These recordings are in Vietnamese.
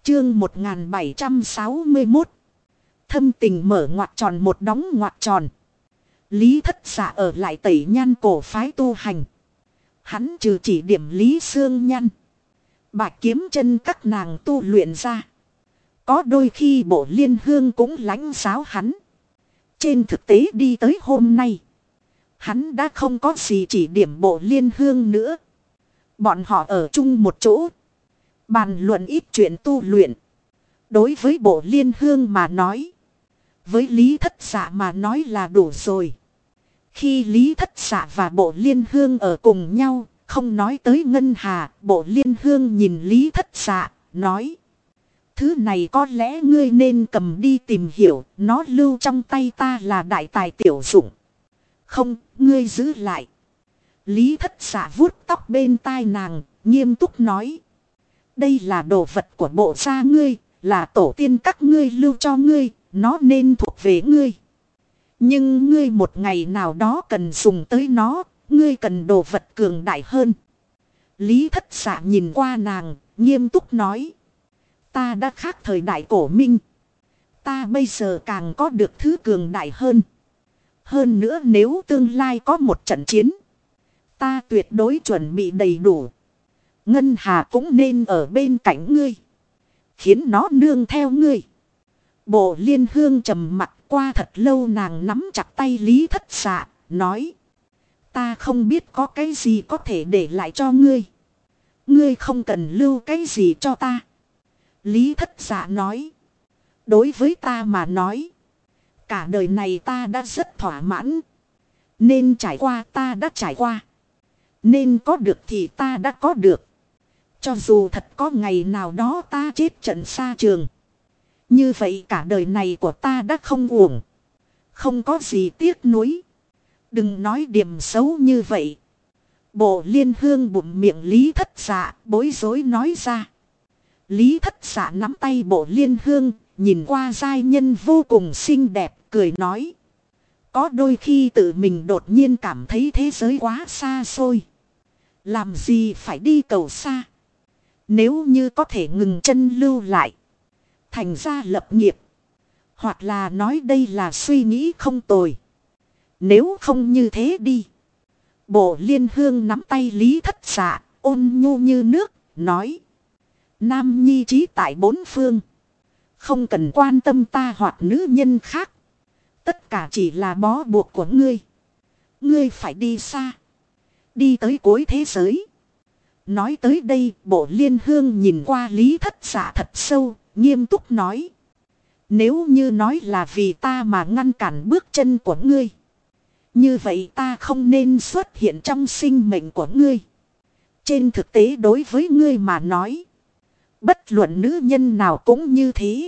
Chương 1761. Thâm tình mở ngoặc tròn một đóng ngoặc tròn. Lý Thất Dạ ở lại Tẩy Nhan cổ phái tu hành. Hắn trừ chỉ điểm Lý Xương Nhan, Bạch Kiếm Chân các nàng tu luyện ra. Có đôi khi Bộ Liên Hương cũng lãnh giáo hắn. Trên thực tế đi tới hôm nay, hắn đã không có gì chỉ điểm Bộ Liên Hương nữa. Bọn họ ở chung một chỗ, bàn luận ít chuyện tu luyện. Đối với Bộ Liên Hương mà nói, với Lý Thất Dạ mà nói là đủ rồi. Khi Lý Thất Dạ và Bộ Liên Hương ở cùng nhau, không nói tới Ngân Hà, Bộ Liên Hương nhìn Lý Thất Dạ, nói: thứ này có lẽ ngươi nên cầm đi tìm hiểu, nó lưu trong tay ta là đại tài tiểu dụng. Không, ngươi giữ lại. Lý Thất Dạ vuốt tóc bên tai nàng, nghiêm túc nói: đây là đồ vật của bộ gia ngươi, là tổ tiên các ngươi lưu cho ngươi, nó nên thuộc về ngươi. Nhưng ngươi một ngày nào đó cần dùng tới nó, ngươi cần đồ vật cường đại hơn. Lý Thất Dạ nhìn qua nàng, nghiêm túc nói: ta đã khác thời đại cổ minh. Ta bây giờ càng có được thứ cường đại hơn. Hơn nữa nếu tương lai có một trận chiến, ta tuyệt đối chuẩn bị đầy đủ. Ngân Hà cũng nên ở bên cạnh ngươi, khiến nó nương theo ngươi. Bộ Liên Hương trầm mặc qua thật lâu, nàng nắm chặt tay Lý Thất Dạ, nói: ta không biết có cái gì có thể để lại cho ngươi. Ngươi không cần lưu cái gì cho ta. Lý Thất Dạ nói: đối với ta mà nói, cả đời này ta đã rất thỏa mãn. Nên trải qua ta đã trải qua, nên có được thì ta đã có được. Cho dù thật có ngày nào đó ta chết trận xa trường, như vậy cả đời này của ta đã không uổng. Không có gì tiếc nuối. Đừng nói điểm xấu như vậy. Bộ Liên Hương bụm miệng Lý Thất Dạ, bối rối nói ra. Lý Thất Dạ nắm tay Bộ Liên Hương, nhìn qua giai nhân vô cùng xinh đẹp, cười nói: có đôi khi tự mình đột nhiên cảm thấy thế giới quá xa xôi. Làm gì phải đi cầu xa. Nếu như có thể ngừng chân lưu lại, thành ra lập nghiệp, hoặc là nói đây là suy nghĩ không tồi. Nếu không như thế đi. Bộ Liên Hương nắm tay Lý Thất Dạ, ôn nhu như nước, nói: nam nhi trí tại bốn phương, không cần quan tâm ta hoặc nữ nhân khác. Tất cả chỉ là bó buộc của ngươi. Ngươi phải đi xa, đi tới cuối thế giới. Nói tới đây, Bộ Liên Hương nhìn qua Lý Thất Dạ thật sâu, nghiêm túc nói: nếu như nói là vì ta mà ngăn cản bước chân của ngươi, như vậy ta không nên xuất hiện trong sinh mệnh của ngươi. Trên thực tế đối với ngươi mà nói, bất luận nữ nhân nào cũng như thế.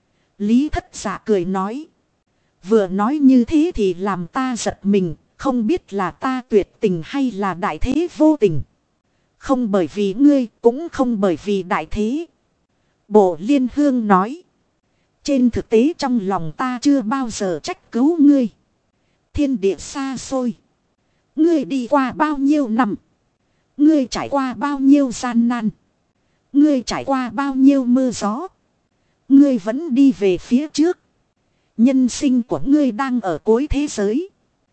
Lý Thất Dạ cười nói: vừa nói như thế thì làm ta giật mình, không biết là ta tuyệt tình hay là đại thế vô tình. Không bởi vì ngươi, cũng không bởi vì đại thế. Bộ Liên Hương nói: trên thực tế trong lòng ta chưa bao giờ trách cứu ngươi. Thiên địa xa xôi, ngươi đi qua bao nhiêu năm, ngươi trải qua bao nhiêu gian nan, ngươi trải qua bao nhiêu mưa gió, ngươi vẫn đi về phía trước. Nhân sinh của ngươi đang ở cuối thế giới.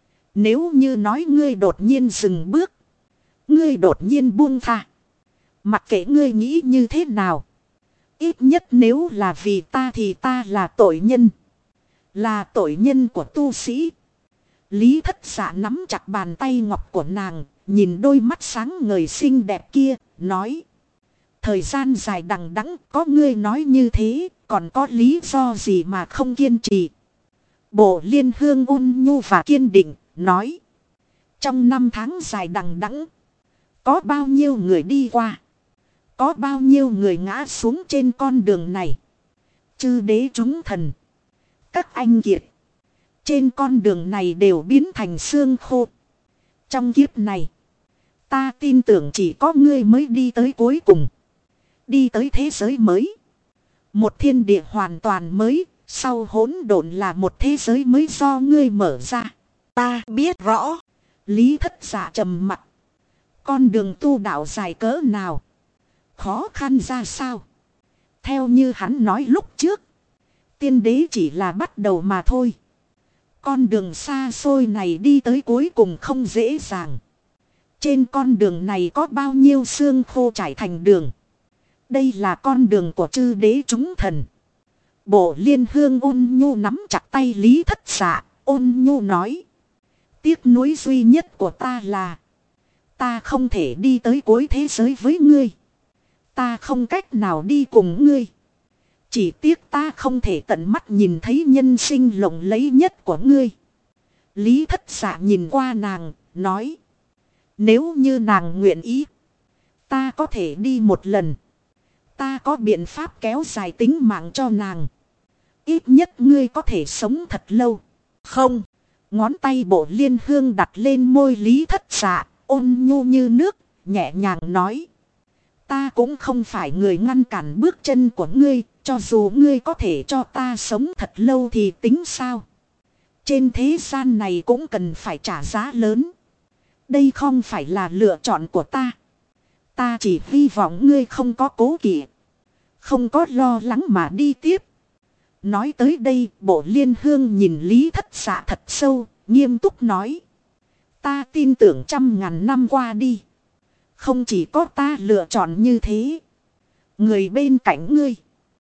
Nếu như nói ngươi đột nhiên dừng bước, ngươi đột nhiên buông tha, mặc kệ ngươi nghĩ như thế nào, ít nhất nếu là vì ta thì ta là tội nhân. Là tội nhân của tu sĩ. Lý Thất Dạ nắm chặt bàn tay ngọc của nàng, nhìn đôi mắt sáng ngời xinh đẹp kia, nói: thời gian dài đằng đẵng, có ngươi nói như thế, còn có lý do gì mà không kiên trì. Bộ Liên Hương ôn nhu và kiên định, nói: trong năm tháng dài đằng đẵng, có bao nhiêu người đi qua, có bao nhiêu người ngã xuống trên con đường này. Chư đế chúng thần, các anh kiệt, trên con đường này đều biến thành xương khô. Trong kiếp này, ta tin tưởng chỉ có ngươi mới đi tới cuối cùng, đi tới thế giới mới, một thiên địa hoàn toàn mới. Sau hỗn độn là một thế giới mới do ngươi mở ra. Ta biết rõ. Lý Thất Dạ trầm mặt. Con đường tu đạo dài cỡ nào, khó khăn ra sao, Theo như hắn nói lúc trước, tiên đế chỉ là bắt đầu mà thôi. Con đường xa xôi này đi tới cuối cùng không dễ dàng. Trên con đường này có bao nhiêu xương khô trải thành đường. Đây là con đường của chư đế chúng thần. Bộ Liên Hương ôn nhu nắm chặt tay Lý Thất Dạ, ôn nhu nói. Tiếc nuối duy nhất của ta là ta không thể đi tới cuối thế giới với ngươi. Ta không cách nào đi cùng ngươi. Chỉ tiếc ta không thể tận mắt nhìn thấy nhân sinh lộng lẫy nhất của ngươi. Lý Thất Dạ nhìn qua nàng, nói. Nếu như nàng nguyện ý, ta có thể đi một lần. Ta có biện pháp kéo dài tính mạng cho nàng. Ít nhất ngươi có thể sống thật lâu. Không. Ngón tay Bộ Liên Hương đặt lên môi Lý Thất Dạ, ôn nhu như nước, nhẹ nhàng nói. Ta cũng không phải người ngăn cản bước chân của ngươi, cho dù ngươi có thể cho ta sống thật lâu thì tính sao. Trên thế gian này cũng cần phải trả giá lớn. Đây không phải là lựa chọn của ta. Ta chỉ hy vọng ngươi không có cố kỵ, không có lo lắng mà đi tiếp. Nói tới đây, Bộ Liên Hương nhìn Lý Thất Dạ thật sâu, nghiêm túc nói. Ta tin tưởng 100.000 năm qua đi, không chỉ có ta lựa chọn như thế. Người bên cạnh ngươi,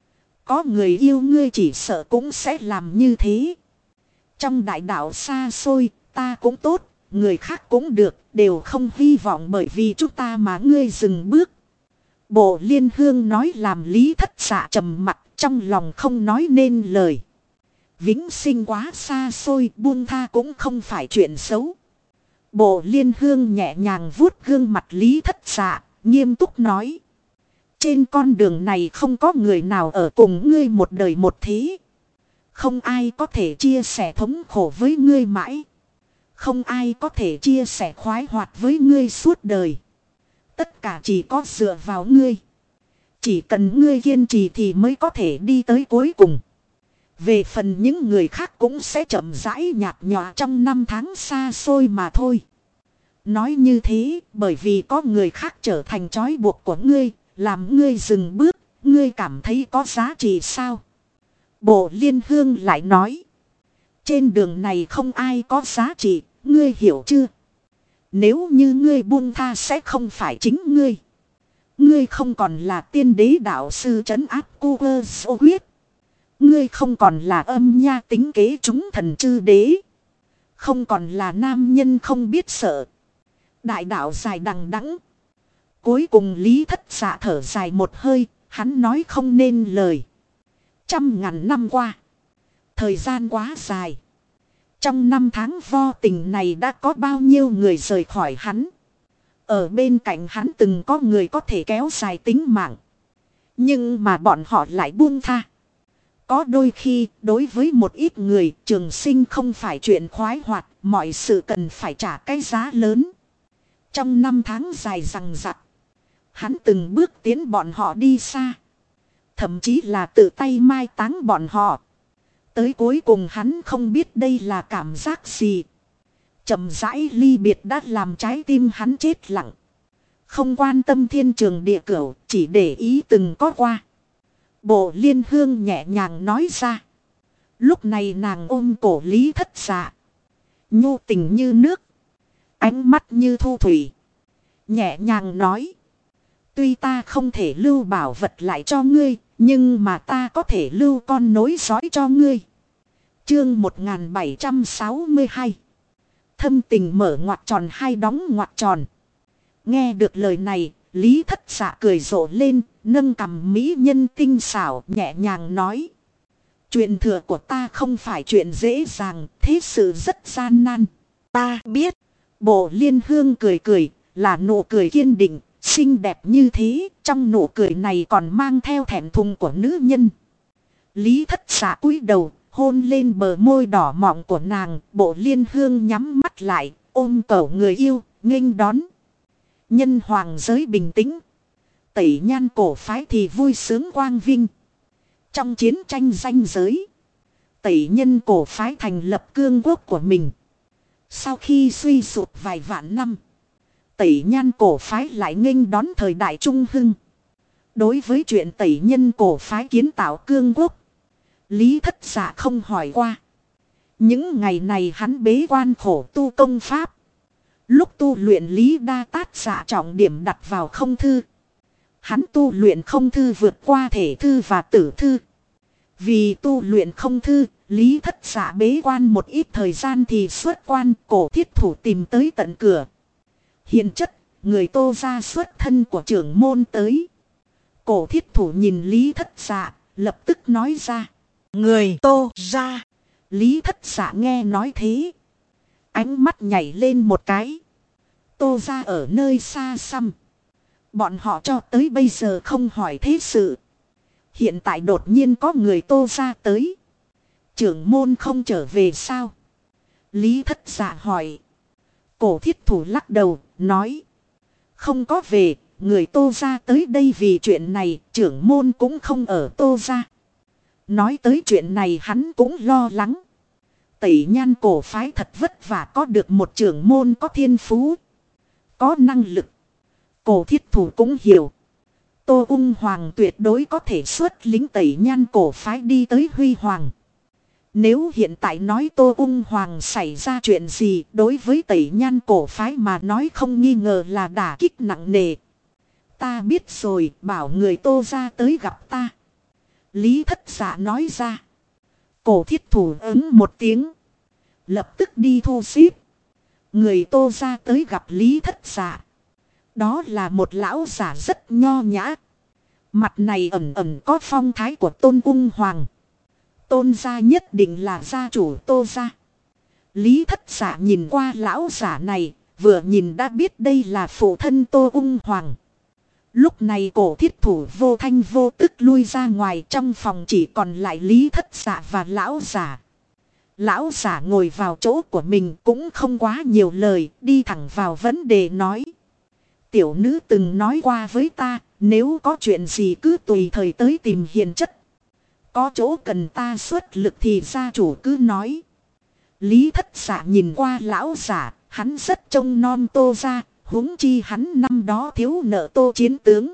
có người yêu ngươi chỉ sợ cũng sẽ làm như thế. Trong đại đạo xa xôi, ta cũng tốt, người khác cũng được, đều không hy vọng bởi vì chúng ta mà ngươi dừng bước. Bộ Liên Hương nói làm Lý Thất Dạ trầm mặt, trong lòng không nói nên lời. Vĩnh sinh quá xa xôi, buông tha cũng không phải chuyện xấu. Bộ Liên Hương nhẹ nhàng vuốt gương mặt Lý Thất Dạ, nghiêm túc nói. Trên con đường này không có người nào ở cùng ngươi một đời một thế. Không ai có thể chia sẻ thống khổ với ngươi mãi. Không ai có thể chia sẻ khoái hoạt với ngươi suốt đời. Tất cả chỉ có dựa vào ngươi. Chỉ cần ngươi kiên trì thì mới có thể đi tới cuối cùng. Về phần những người khác cũng sẽ chậm rãi nhạt nhòa trong năm tháng xa xôi mà thôi. Nói như thế bởi vì có người khác trở thành trói buộc của ngươi, làm ngươi dừng bước, ngươi cảm thấy có giá trị sao? Bộ Liên Hương lại nói. Trên đường này không ai có giá trị, ngươi hiểu chưa? Nếu như ngươi buông tha sẽ không phải chính ngươi. Ngươi không còn là tiên đế đạo sư trấn áp cu cơ sô huyết. Ngươi không còn là âm nha tính kế chúng thần chư đế. Không còn là nam nhân không biết sợ. Đại đạo dài đằng đẵng. Cuối cùng Lý Thất Dạ thở dài một hơi, hắn nói không nên lời. 100.000 năm qua, thời gian quá dài. Trong năm tháng vô tình này đã có bao nhiêu người rời khỏi hắn. Ở bên cạnh hắn từng có người có thể kéo dài tính mạng. Nhưng mà bọn họ lại buông tha. Có đôi khi đối với một ít người trường sinh không phải chuyện khoái hoạt. Mọi sự cần phải trả cái giá lớn. Trong năm tháng dài dằng dặc, hắn từng bước tiến bọn họ đi xa. Thậm chí là tự tay mai táng bọn họ. Tới cuối cùng hắn không biết đây là cảm giác gì. Chậm rãi ly biệt đã làm trái tim hắn chết lặng. Không quan tâm thiên trường địa cửu, chỉ để ý từng có qua. Bộ Liên Hương nhẹ nhàng nói ra. Lúc này nàng ôm cổ Lý Thất Dạ. Nhu tình như nước, ánh mắt như thu thủy. Nhẹ nhàng nói. Tuy ta không thể lưu bảo vật lại cho ngươi, nhưng mà ta có thể lưu con nối dõi cho ngươi. Chương 1762. Thâm tình mở ngoặc tròn hay đóng ngoặc tròn. Nghe được lời này, Lý Thất Dạ cười rộ lên, nâng cằm mỹ nhân tinh xảo, nhẹ nhàng nói. Chuyện thừa của ta không phải chuyện dễ dàng, thế sự rất gian nan. Ta biết. Bộ Liên Hương cười cười, là nụ cười kiên định, xinh đẹp như thế, trong nụ cười này còn mang theo thẹn thùng của nữ nhân. Lý Thất Dạ cúi đầu, hôn lên bờ môi đỏ mọng của nàng, Bộ Liên Hương nhắm mắt lại, ôm cổ người yêu, nghênh đón. Nhân hoàng giới bình tĩnh. Tẩy Nhan cổ phái thì vui sướng quang vinh. Trong chiến tranh danh giới, Tẩy Nhân cổ phái thành lập cương quốc của mình. Sau khi suy sụp vài vạn năm, Tẩy Nhan cổ phái lại nghênh đón thời đại trung hưng. Đối với chuyện tẩy nhân cổ phái kiến tạo cương quốc, Lý Thất Dạ không hỏi qua. Những ngày này hắn bế quan khổ tu công pháp. Lúc tu luyện Lý Đa Tát Dạ trọng điểm đặt vào không thư. Hắn tu luyện không thư vượt qua thể thư và tử thư. Vì tu luyện không thư, Lý Thất Dạ bế quan một ít thời gian thì xuất quan. Cổ Thiết Thủ tìm tới tận cửa. Hiện chất, người Tô gia xuất thân của trưởng môn tới. Cổ Thiết Thủ nhìn Lý Thất Dạ, lập tức nói ra. Người Tô gia. Lý Thất Dạ nghe nói thế, ánh mắt nhảy lên một cái. Tô gia ở nơi xa xăm, bọn họ cho tới bây giờ không hỏi thế sự. Hiện tại đột nhiên có người Tô gia tới. Trưởng môn không trở về sao? Lý Thất Dạ hỏi. Cổ Thiết Thủ lắc đầu, nói. Không có về, người Tô gia tới đây vì chuyện này, trưởng môn cũng không ở Tô gia. Nói tới chuyện này hắn cũng lo lắng. Tẩy Nhan cổ phái thật vất vả có được một trưởng môn có thiên phú, có năng lực. Cổ Thiết Thủ cũng hiểu. Tô Ung Hoàng tuyệt đối có thể xuất lính Tẩy Nhan cổ phái đi tới Huy Hoàng. Nếu hiện tại nói Tô Ung Hoàng xảy ra chuyện gì, đối với Tẩy Nhan cổ phái mà nói không nghi ngờ là đả kích nặng nề. Ta biết rồi, bảo người Tô gia tới gặp ta. Lý Thất Dạ nói ra. Cổ Thiết Thủ ứng một tiếng, lập tức đi thu xếp. Người Tô gia tới gặp Lý Thất Dạ. Đó là một lão giả rất nho nhã. Mặt này ẩn ẩn có phong thái của Tôn Ung Hoàng. Tôn gia nhất định là gia chủ Tô gia. Lý Thất Dạ nhìn qua lão giả này, vừa nhìn đã biết đây là phụ thân Tô Ung Hoàng. Lúc này Cổ Thiết Thủ vô thanh vô tức lui ra ngoài, trong phòng chỉ còn lại Lý Thất Dạ và lão giả. Lão giả ngồi vào chỗ của mình cũng không quá nhiều lời, đi thẳng vào vấn đề nói. Tiểu nữ từng nói qua với ta, nếu có chuyện gì cứ tùy thời tới tìm hiền chất. Có chỗ cần ta xuất lực thì gia chủ cứ nói. Lý Thất Dạ nhìn qua lão giả, hắn rất trông nom Tô gia, huống chi hắn năm đó thiếu nợ Tô chiến tướng.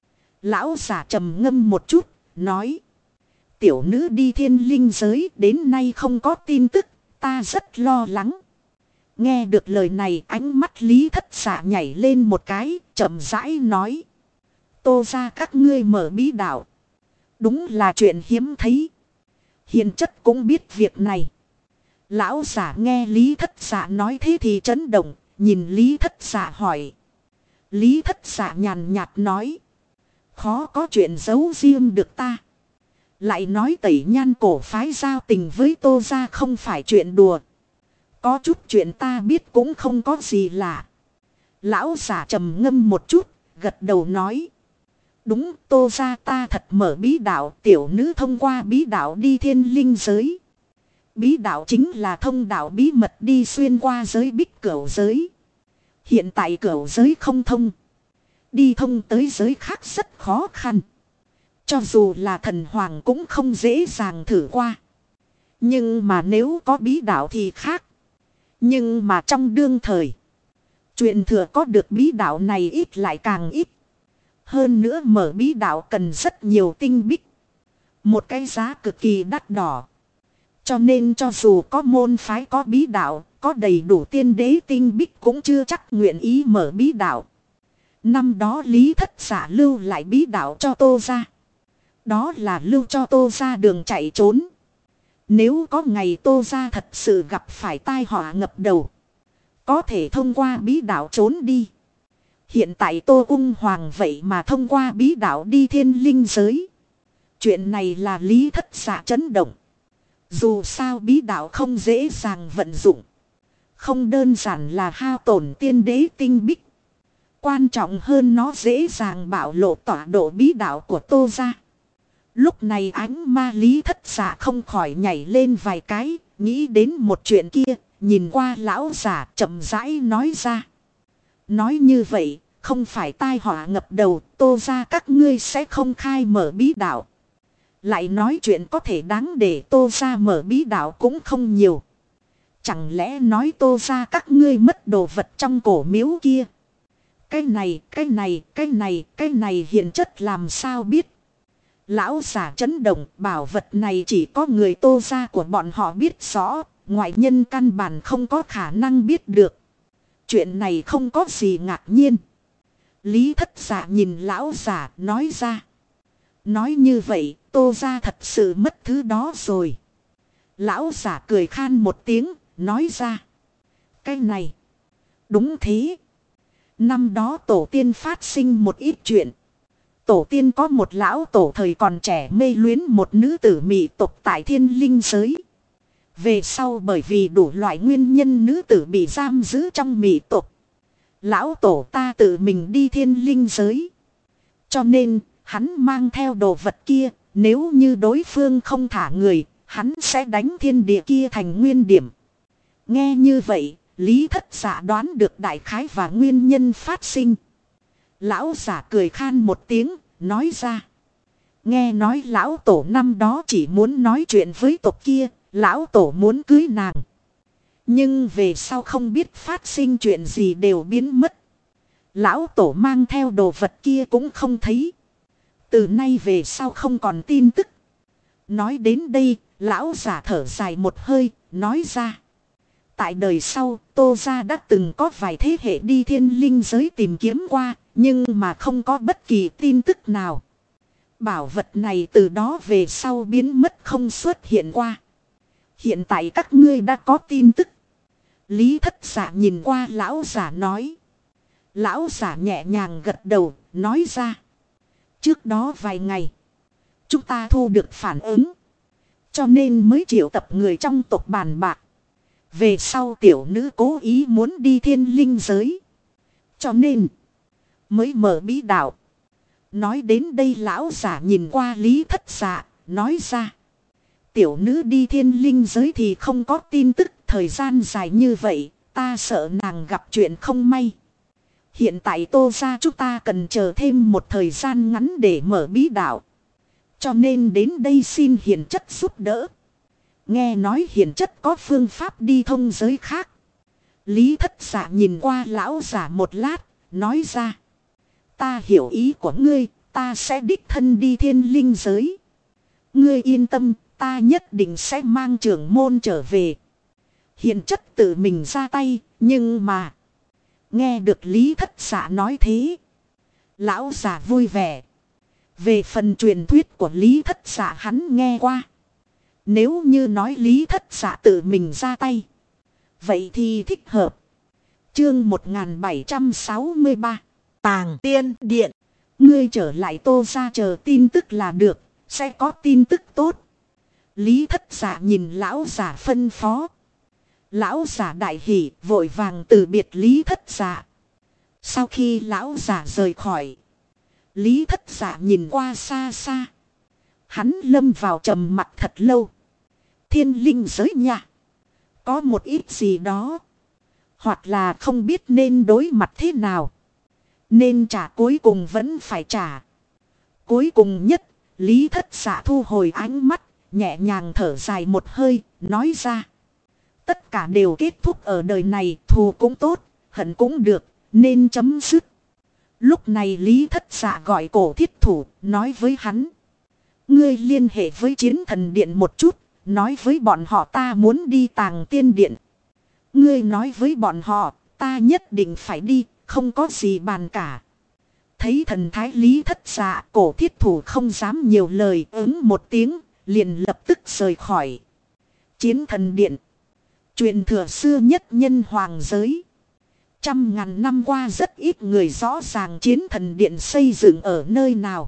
Lão giả trầm ngâm một chút, nói. Tiểu nữ đi thiên linh giới đến nay không có tin tức, ta rất lo lắng. Nghe được lời này ánh mắt Lý Thất Dạ nhảy lên một cái, chậm rãi nói. Tô gia các ngươi mở bí đạo. Đúng là chuyện hiếm thấy. Hiền chất cũng biết việc này. Lão giả nghe Lý Thất Dạ nói thế thì chấn động, nhìn Lý Thất Dạ hỏi. Lý Thất Dạ nhàn nhạt nói. Khó có chuyện giấu riêng được ta. Lại nói Tẩy Nhan cổ phái giao tình với Tô gia không phải chuyện đùa. Có chút chuyện ta biết cũng không có gì lạ. Lão giả trầm ngâm một chút, gật đầu nói. Đúng, Tô gia ta thật mở bí đạo, tiểu nữ thông qua bí đạo đi thiên linh giới. Bí đạo chính là thông đạo bí mật đi xuyên qua giới bích cửu giới. Hiện tại cửu giới không thông. Đi thông tới giới khác rất khó khăn. Cho dù là thần hoàng cũng không dễ dàng thử qua. Nhưng mà nếu có bí đạo thì khác. Nhưng mà trong đương thời, truyền thừa có được bí đạo này ít lại càng ít. Hơn nữa mở bí đạo cần rất nhiều tinh bích. Một cái giá cực kỳ đắt đỏ. Cho nên cho dù có môn phái có bí đạo, có đầy đủ tiên đế tinh bích cũng chưa chắc nguyện ý mở bí đạo. Năm đó Lý Thất Dạ lưu lại bí đạo cho Tô gia. Đó là lưu cho Tô gia đường chạy trốn. Nếu có ngày Tô gia thật sự gặp phải tai họa ngập đầu, có thể thông qua bí đạo trốn đi. Hiện tại Tô Ung Hoàng vậy mà thông qua bí đạo đi thiên linh giới. Chuyện này là Lý Thất Dạ chấn động. Dù sao bí đạo không dễ dàng vận dụng. Không đơn giản là hao tổn tiên đế tinh bích. Quan trọng hơn nó dễ dàng bạo lộ tọa độ bí đạo của Tô gia. Lúc này ánh ma Lý Thất Dạ không khỏi nhảy lên vài cái, nghĩ đến một chuyện kia, nhìn qua lão giả chậm rãi nói ra. Nói như vậy, không phải tai họa ngập đầu, Tô gia các ngươi sẽ không khai mở bí đạo. Lại nói chuyện có thể đáng để Tô gia mở bí đạo cũng không nhiều. Chẳng lẽ nói Tô gia các ngươi mất đồ vật trong cổ miếu kia. Cái này hiền chất làm sao biết. Lão giả chấn động, bảo vật này chỉ có người Tô gia của bọn họ biết rõ, ngoại nhân căn bản không có khả năng biết được. Chuyện này không có gì ngạc nhiên. Lý Thất Dạ nhìn lão giả nói ra. Nói như vậy, Tô gia thật sự mất thứ đó rồi. Lão giả cười khan một tiếng, nói ra. Cái này, đúng thế. Năm đó tổ tiên phát sinh một ít chuyện. Tổ tiên có một lão tổ thời còn trẻ mê luyến một nữ tử mị tộc tại thiên linh giới. Về sau bởi vì đủ loại nguyên nhân nữ tử bị giam giữ trong mị tộc. Lão tổ ta tự mình đi thiên linh giới. Cho nên, hắn mang theo đồ vật kia, nếu như đối phương không thả người, hắn sẽ đánh thiên địa kia thành nguyên điểm. Nghe như vậy, Lý Thất Dạ đoán được đại khái và nguyên nhân phát sinh. Lão giả cười khan một tiếng, nói ra. Nghe nói lão tổ năm đó chỉ muốn nói chuyện với tộc kia, lão tổ muốn cưới nàng. Nhưng về sau không biết phát sinh chuyện gì đều biến mất. Lão tổ mang theo đồ vật kia cũng không thấy. Từ nay về sau không còn tin tức. Nói đến đây, lão giả thở dài một hơi, nói ra. Tại đời sau, Tô gia đã từng có vài thế hệ đi thiên linh giới tìm kiếm qua, nhưng mà không có bất kỳ tin tức nào. Bảo vật này từ đó về sau biến mất không xuất hiện qua. Hiện tại các ngươi đã có tin tức. Lý Thất Dạ nhìn qua lão giả nói. Lão giả nhẹ nhàng gật đầu, nói ra. Trước đó vài ngày, chúng ta thu được phản ứng. Cho nên mới triệu tập người trong tộc bàn bạc. Về sau tiểu nữ cố ý muốn đi thiên linh giới. Cho nên, mới mở bí đạo. Nói đến đây lão giả nhìn qua Lý Thất Dạ, nói ra. Tiểu nữ đi thiên linh giới thì không có tin tức thời gian dài như vậy, ta sợ nàng gặp chuyện không may. Hiện tại Tô gia chúng ta cần chờ thêm một thời gian ngắn để mở bí đạo. Cho nên đến đây xin hiền chất giúp đỡ. Nghe nói hiền chất có phương pháp đi thông giới khác. Lý Thất Dạ nhìn qua lão giả một lát, nói ra. Ta hiểu ý của ngươi, ta sẽ đích thân đi thiên linh giới. Ngươi yên tâm, ta nhất định sẽ mang trưởng môn trở về. Hiền chất tự mình ra tay, nhưng mà. Nghe được Lý Thất Dạ nói thế. Lão giả vui vẻ. Về phần truyền thuyết của Lý Thất Dạ hắn nghe qua. Nếu như nói Lý Thất Dạ tự mình ra tay. Vậy thì thích hợp. Chương 1763. Tàng Tiên Điện. Ngươi trở lại Tô gia chờ tin tức là được. Sẽ có tin tức tốt. Lý Thất Dạ nhìn lão giả phân phó. Lão giả đại hỉ vội vàng từ biệt Lý Thất Dạ. Sau khi lão giả rời khỏi. Lý Thất Dạ nhìn qua xa xa. Hắn lâm vào trầm mặc thật lâu. Thiên linh giới nha. Có một ít gì đó. Hoặc là không biết nên đối mặt thế nào. Nên trả cuối cùng vẫn phải trả. Cuối cùng nhất, Lý Thất Dạ thu hồi ánh mắt, nhẹ nhàng thở dài một hơi, nói ra. Tất cả đều kết thúc ở đời này, thù cũng tốt, hận cũng được, nên chấm dứt. Lúc này Lý Thất Dạ gọi Cổ Thiết Thủ, nói với hắn. Ngươi liên hệ với Chiến Thần Điện một chút, nói với bọn họ ta muốn đi Tàng Tiên Điện. Ngươi nói với bọn họ, ta nhất định phải đi, không có gì bàn cả. Thấy thần thái Lý Thất Dạ, Cổ Thiết Thủ không dám nhiều lời, ứng một tiếng, liền lập tức rời khỏi. Chiến Thần Điện. Truyền thừa xưa nhất nhân hoàng giới. Trăm ngàn năm qua rất ít người rõ ràng Chiến Thần Điện xây dựng ở nơi nào.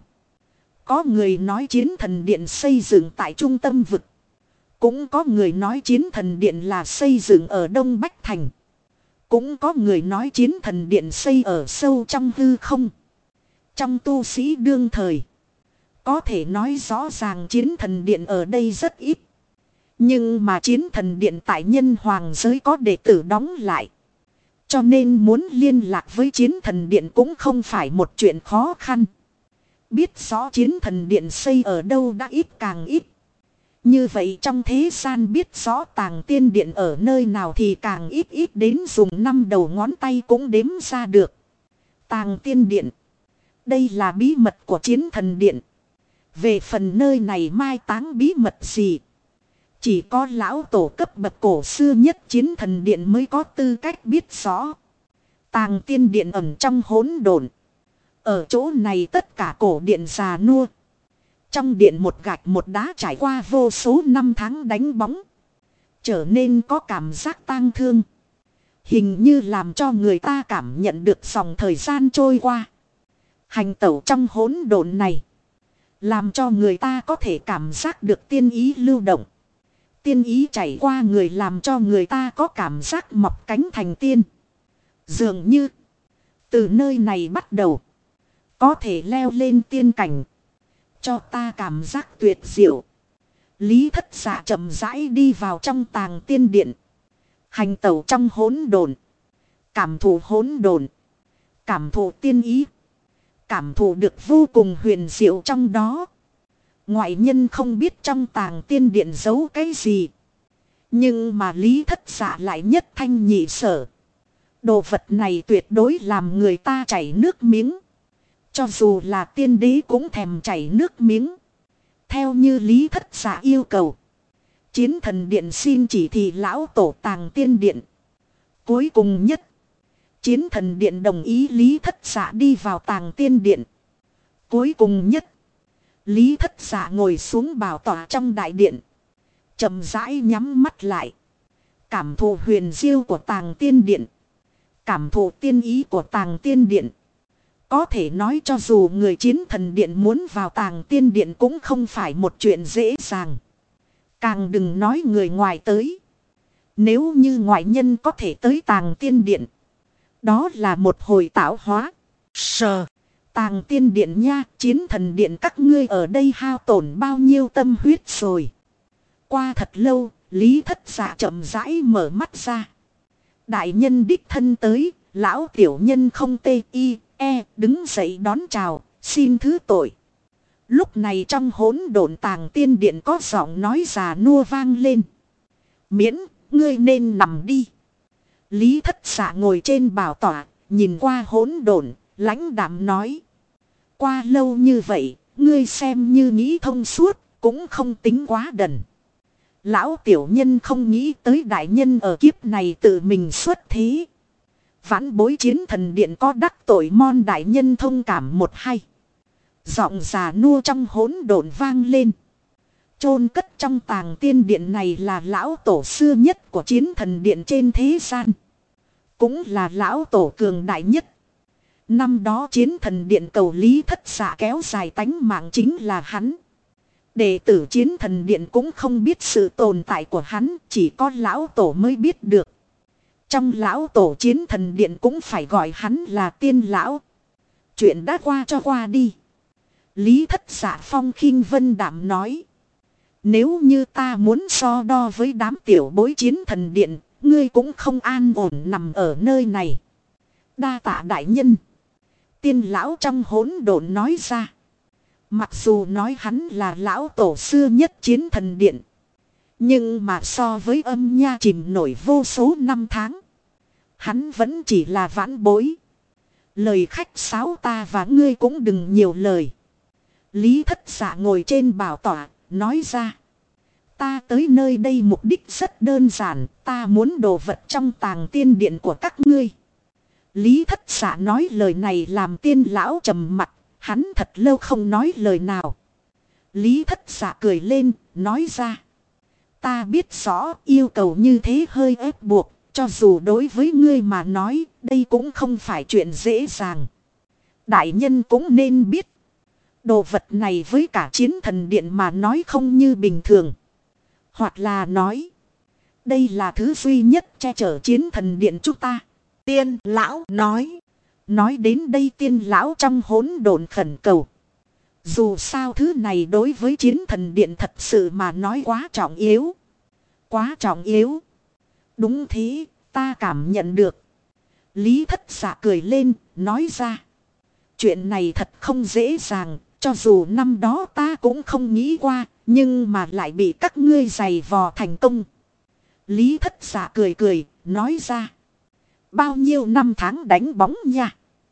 Có người nói Chiến Thần Điện xây dựng tại trung tâm vực. Cũng có người nói Chiến Thần Điện là xây dựng ở Đông Bách Thành. Cũng có người nói Chiến Thần Điện xây ở sâu trong hư không. Trong tu sĩ đương thời. Có thể nói rõ ràng Chiến Thần Điện ở đây rất ít. Nhưng mà Chiến Thần Điện tại nhân hoàng giới có đệ tử đóng lại. Cho nên muốn liên lạc với Chiến Thần Điện cũng không phải một chuyện khó khăn. Biết rõ Chiến Thần Điện xây ở đâu đã ít càng ít. Như vậy trong thế gian biết rõ Tàng Tiên Điện ở nơi nào thì càng ít đến dùng 5 đầu ngón tay cũng đếm ra được. Tàng tiên điện. Đây là bí mật của chiến thần điện. Về phần nơi này mai táng bí mật gì, chỉ có lão tổ cấp bậc cổ xưa nhất chiến thần điện mới có tư cách biết rõ. Tàng tiên điện ẩn trong hỗn độn. Ở chỗ này tất cả cổ điện già nua. Trong điện một gạch một đá trải qua vô số năm tháng đánh bóng, trở nên có cảm giác tang thương. Hình như làm cho người ta cảm nhận được dòng thời gian trôi qua. Hành tẩu trong hỗn độn này, làm cho người ta có thể cảm giác được tiên ý lưu động. Tiên ý chảy qua người làm cho người ta có cảm giác mọc cánh thành tiên. Dường như từ nơi này bắt đầu có thể leo lên tiên cảnh, cho ta cảm giác tuyệt diệu. Lý Thất Dạ chậm rãi đi vào trong tàng tiên điện. Hành tẩu trong hỗn độn, cảm thụ hỗn độn, cảm thụ tiên ý, cảm thụ được vô cùng huyền diệu trong đó. Ngoại nhân không biết trong tàng tiên điện giấu cái gì, nhưng mà Lý Thất Dạ lại nhất thanh nhị sở. Đồ vật này tuyệt đối làm người ta chảy nước miếng. Cho dù là tiên đế cũng thèm chảy nước miếng. Theo như Lý Thất Dạ yêu cầu, chiến thần điện xin chỉ thị lão tổ tàng tiên điện. Cuối cùng nhất, chiến thần điện đồng ý Lý Thất Dạ đi vào tàng tiên điện. Cuối cùng nhất, Lý Thất Dạ ngồi xuống bảo tọa trong đại điện, chậm rãi nhắm mắt lại, cảm thụ huyền diệu của tàng tiên điện, cảm thụ tiên ý của tàng tiên điện. Có thể nói cho dù người chiến thần điện muốn vào tàng tiên điện cũng không phải một chuyện dễ dàng. Càng đừng nói người ngoài tới. Nếu như ngoại nhân có thể tới tàng tiên điện, đó là một hồi tạo hóa. Sờ, tàng tiên điện nha, chiến thần điện các ngươi ở đây hao tổn bao nhiêu tâm huyết rồi. Qua thật lâu, Lý Thất Dạ chậm rãi mở mắt ra. Đại nhân đích thân tới, lão tiểu nhân không tê y. Đứng dậy đón chào, xin thứ tội. Lúc này trong hỗn độn tàng tiên điện có giọng nói già nua vang lên. Miễn, ngươi nên nằm đi. Lý Thất Dạ ngồi trên bảo tọa, nhìn qua hỗn độn, lãnh đạm nói. Qua lâu như vậy, ngươi xem như nghĩ thông suốt, cũng không tính quá đần. Lão tiểu nhân không nghĩ tới đại nhân ở kiếp này tự mình xuất thế. Vãn bối chiến thần điện có đắc tội mon đại nhân thông cảm một hay. Giọng già nua trong hỗn độn vang lên. Chôn cất trong tàng tiên điện này là lão tổ xưa nhất của chiến thần điện trên thế gian. Cũng là lão tổ cường đại nhất. Năm đó chiến thần điện cầu Lý Thất Dạ kéo dài tánh mạng chính là hắn. Đệ tử chiến thần điện cũng không biết sự tồn tại của hắn, chỉ có lão tổ mới biết được. Trong lão tổ chiến thần điện cũng phải gọi hắn là tiên lão. Chuyện đã qua cho qua đi. Lý Thất Dạ phong khinh vân đạm nói. Nếu như ta muốn so đo với đám tiểu bối chiến thần điện, ngươi cũng không an ổn nằm ở nơi này. Đa tạ đại nhân. Tiên lão trong hỗn độn nói ra. Mặc dù nói hắn là lão tổ xưa nhất chiến thần điện, nhưng mà so với âm nha chìm nổi vô số năm tháng, hắn vẫn chỉ là vãn bối. Lời khách sáo ta và ngươi cũng đừng nhiều lời. Lý Thất Dạ ngồi trên bảo tọa, nói ra. Ta tới nơi đây mục đích rất đơn giản, ta muốn đồ vật trong tàng tiên điện của các ngươi. Lý Thất Dạ nói lời này làm tiên lão trầm mặt, hắn thật lâu không nói lời nào. Lý Thất Dạ cười lên, nói ra. Ta biết rõ yêu cầu như thế hơi ép buộc, cho dù đối với ngươi mà nói, đây cũng không phải chuyện dễ dàng. Đại nhân cũng nên biết. Đồ vật này với cả chiến thần điện mà nói không như bình thường. Hoặc là nói, đây là thứ duy nhất che chở chiến thần điện chúng ta. Tiên lão nói. Nói đến đây tiên lão trong hỗn độn khẩn cầu. Dù sao thứ này đối với chiến thần điện thật sự mà nói quá trọng yếu. Quá trọng yếu. Đúng thế, ta cảm nhận được. Lý Thất Dạ cười lên, nói ra. Chuyện này thật không dễ dàng, cho dù năm đó ta cũng không nghĩ qua, nhưng mà lại bị các ngươi giày vò thành công. Lý Thất Dạ cười cười, nói ra. Bao nhiêu năm tháng đánh bóng nha.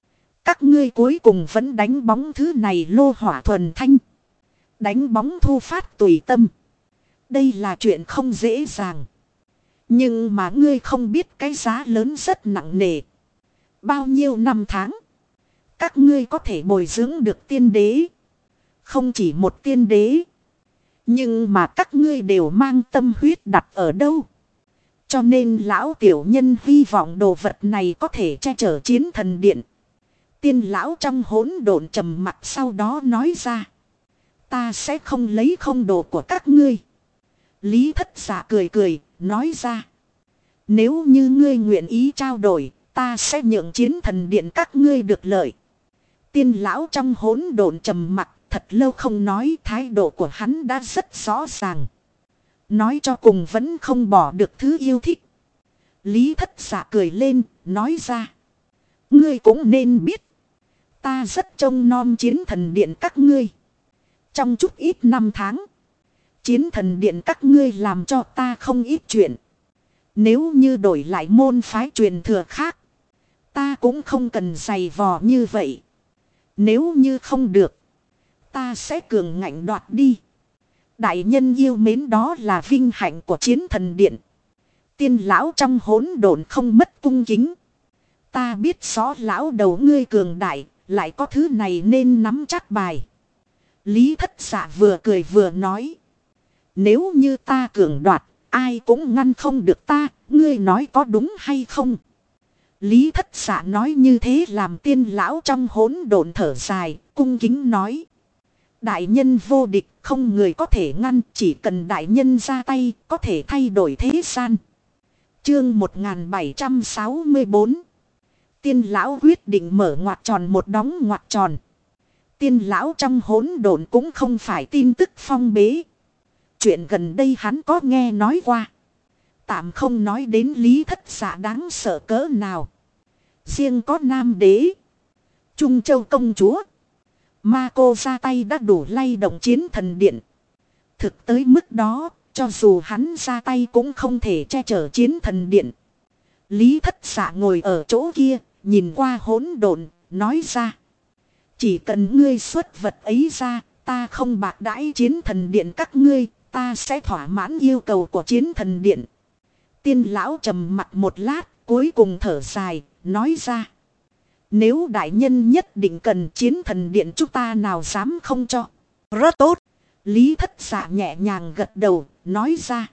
Các ngươi cuối cùng vẫn đánh bóng thứ này lô hỏa thuần thanh. Đánh bóng thu phát tùy tâm. Đây là chuyện không dễ dàng. Nhưng mà ngươi không biết cái giá lớn rất nặng nề. Bao nhiêu năm tháng. Các ngươi có thể bồi dưỡng được tiên đế. Không chỉ một tiên đế. Nhưng mà các ngươi đều mang tâm huyết đặt ở đâu. Cho nên lão tiểu nhân hy vọng đồ vật này có thể che chở chiến thần điện. Tiên lão trong hỗn độn trầm mặc sau đó nói ra. Ta sẽ không lấy không đồ của các ngươi. Lý Thất Dạ cười cười, nói ra. Nếu như ngươi nguyện ý trao đổi, ta sẽ nhượng chiến thần điện các ngươi được lợi. Tiên lão trong hỗn độn trầm mặc, thật lâu không nói, thái độ của hắn đã rất rõ ràng. Nói cho cùng vẫn không bỏ được thứ yêu thích. Lý Thất Dạ cười lên, nói ra. Ngươi cũng nên biết. Ta rất trông nom chiến thần điện các ngươi. Trong chút ít năm tháng. Chiến thần điện các ngươi làm cho ta không ít chuyện. Nếu như đổi lại môn phái truyền thừa khác. Ta cũng không cần giày vò như vậy. Nếu như không được. Ta sẽ cường ngạnh đoạt đi. Đại nhân yêu mến đó là vinh hạnh của chiến thần điện. Tiên lão trong hỗn độn không mất cung kính. Ta biết rõ lão đầu ngươi cường đại. Lại có thứ này nên nắm chắc bài. Lý Thất Dạ vừa cười vừa nói. Nếu như ta cường đoạt. Ai cũng ngăn không được ta. Ngươi nói có đúng hay không? Lý Thất Dạ nói như thế làm tiên lão trong hỗn độn thở dài. Cung kính nói. Đại nhân vô địch, không người có thể ngăn, chỉ cần đại nhân ra tay, có thể thay đổi thế gian. Chương 1764. Tiên lão quyết định mở ngoặc tròn một đóng ngoặc tròn. Tiên lão trong hỗn độn cũng không phải tin tức phong bế. Chuyện gần đây hắn có nghe nói qua. Tạm không nói đến Lý Thất Dạ đáng sợ cỡ nào. Riêng có Nam Đế, Trung Châu công chúa, Ma Cô ra tay đã đủ lay động chiến thần điện. Thực tới mức đó, cho dù hắn ra tay cũng không thể che chở chiến thần điện. Lý Thất Dạ ngồi ở chỗ kia, nhìn qua hỗn độn, nói ra. Chỉ cần ngươi xuất vật ấy ra, ta không bạc đãi chiến thần điện các ngươi, ta sẽ thỏa mãn yêu cầu của chiến thần điện. Tiên lão trầm mặt một lát, cuối cùng thở dài, nói ra. Nếu đại nhân nhất định cần chiến thần điện chúng ta nào dám không cho. Rất tốt. Lý Thất Dạ nhẹ nhàng gật đầu, nói ra.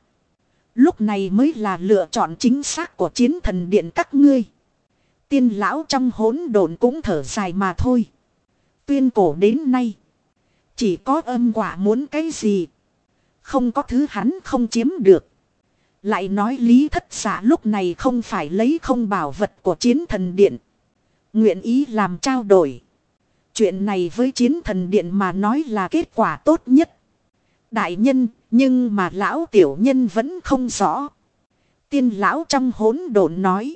Lúc này mới là lựa chọn chính xác của chiến thần điện các ngươi. Tiên lão trong hỗn độn cũng thở dài mà thôi. Tuyên cổ đến nay. Chỉ có âm quả muốn cái gì. Không có thứ hắn không chiếm được. Lại nói Lý Thất Dạ lúc này không phải lấy không bảo vật của chiến thần điện. Nguyện ý làm trao đổi. Chuyện này với chiến thần điện mà nói là kết quả tốt nhất. Đại nhân, nhưng mà lão tiểu nhân vẫn không rõ. Tiên lão trong hỗn độn nói.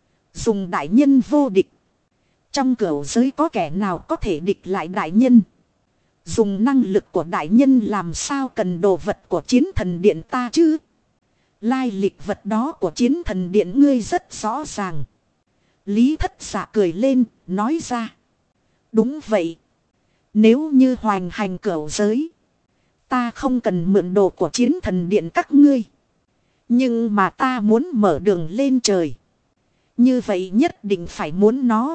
Dùng đại nhân vô địch. Trong cửu giới có kẻ nào có thể địch lại đại nhân. Dùng năng lực của đại nhân làm sao cần đồ vật của chiến thần điện ta chứ. Lai lịch vật đó của chiến thần điện ngươi rất rõ ràng. Lý Thất Dạ cười lên, nói ra. Đúng vậy. Nếu như hoành hành cửu giới. Ta không cần mượn đồ của chiến thần điện các ngươi. Nhưng mà ta muốn mở đường lên trời. Như vậy nhất định phải muốn nó.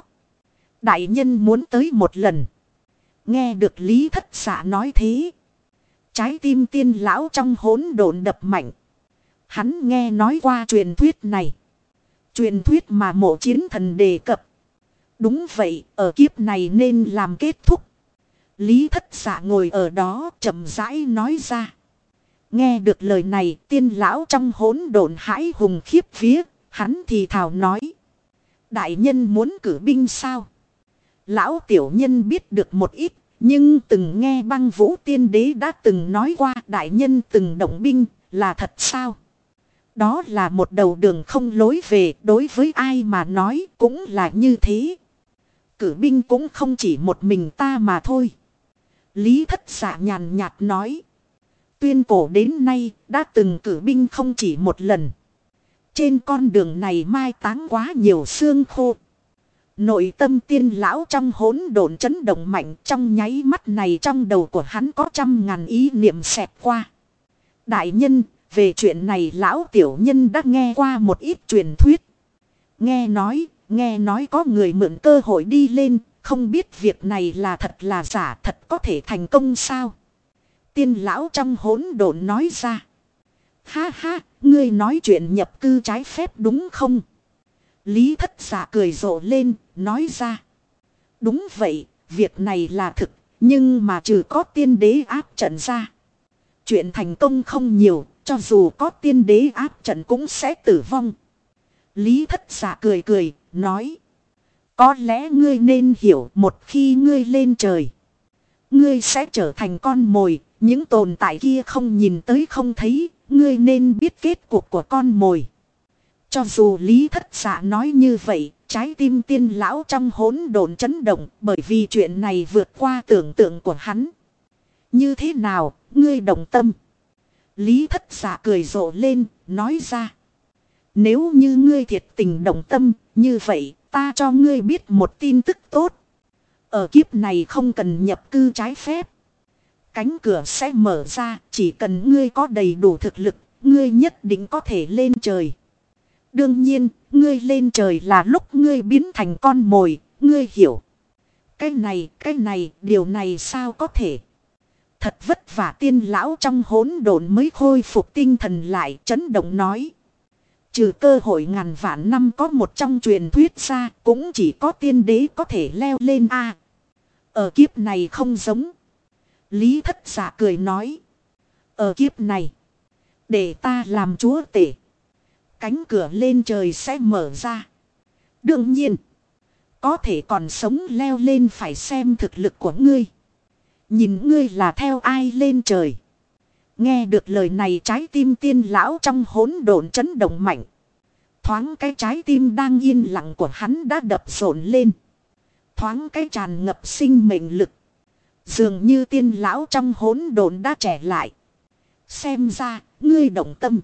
Đại nhân muốn tới một lần. Nghe được Lý Thất Dạ nói thế. Trái tim tiên lão trong hỗn độn đập mạnh. Hắn nghe nói qua truyền thuyết này. Truyền thuyết mà mộ chiến thần đề cập. Đúng vậy, ở kiếp này nên làm kết thúc. Lý Thất Dạ ngồi ở đó chậm rãi nói ra. Nghe được lời này tiên lão trong hỗn độn hãi hùng khiếp vía. Hắn thì thào nói. Đại nhân muốn cử binh sao? Lão tiểu nhân biết được một ít. Nhưng từng nghe Băng Vũ tiên đế đã từng nói qua đại nhân từng động binh là thật sao? Đó là một đầu đường không lối về, đối với ai mà nói cũng là như thế. Cử binh cũng không chỉ một mình ta mà thôi. Lý Thất Dạ nhàn nhạt nói. Tuyên cổ đến nay đã từng cử binh không chỉ một lần. Trên con đường này mai táng quá nhiều xương khô. Nội tâm tiên lão trong hỗn độn chấn động mạnh, trong nháy mắt này trong đầu của hắn có 100.000 ý niệm xẹt qua. Đại nhân, về chuyện này lão tiểu nhân đã nghe qua một ít truyền thuyết. Nghe nói có người mượn cơ hội đi lên, không biết việc này là thật là giả, thật có thể thành công sao? Tiên lão trong hỗn độn nói ra. Ha ha, ngươi nói chuyện nhập cư trái phép đúng không? Lý Thất Dạ cười rộ lên, nói ra. Đúng vậy, việc này là thực, nhưng mà trừ có tiên đế áp trận ra. Chuyện thành công không nhiều, cho dù có tiên đế áp trận cũng sẽ tử vong. Lý Thất Dạ cười cười, nói. Có lẽ ngươi nên hiểu, một khi ngươi lên trời, ngươi sẽ trở thành con mồi, những tồn tại kia không nhìn tới không thấy, ngươi nên biết kết cục của con mồi. Cho dù Lý Thất Dạ nói như vậy, trái tim tiên lão trong hỗn độn chấn động, bởi vì chuyện này vượt qua tưởng tượng của hắn. Như thế nào, ngươi đồng tâm? Lý Thất Dạ cười rộ lên, nói ra. Nếu như ngươi thiệt tình đồng tâm, như vậy ta cho ngươi biết một tin tức tốt. Ở kiếp này không cần nhập cư trái phép. Cánh cửa sẽ mở ra, chỉ cần ngươi có đầy đủ thực lực, ngươi nhất định có thể lên trời. Đương nhiên, ngươi lên trời là lúc ngươi biến thành con mồi, ngươi hiểu. Cái này, điều này sao có thể? Thật vất vả tiên lão trong hỗn độn mới khôi phục tinh thần lại, chấn động nói. Trừ cơ hội ngàn vạn năm có một trong truyền thuyết ra, cũng chỉ có tiên đế có thể leo lên a. Ở kiếp này không giống. Lý Thất Dạ cười nói. Ở kiếp này, để ta làm chúa tể. Cánh cửa lên trời sẽ mở ra. Đương nhiên, có thể còn sống leo lên phải xem thực lực của ngươi. Nhìn ngươi là theo ai lên trời. Nghe được lời này trái tim tiên lão trong hỗn độn chấn động mạnh. Thoáng cái trái tim đang yên lặng của hắn đã đập rộn lên. Thoáng cái tràn ngập sinh mệnh lực. Dường như tiên lão trong hỗn độn đã trẻ lại. Xem ra, ngươi động tâm.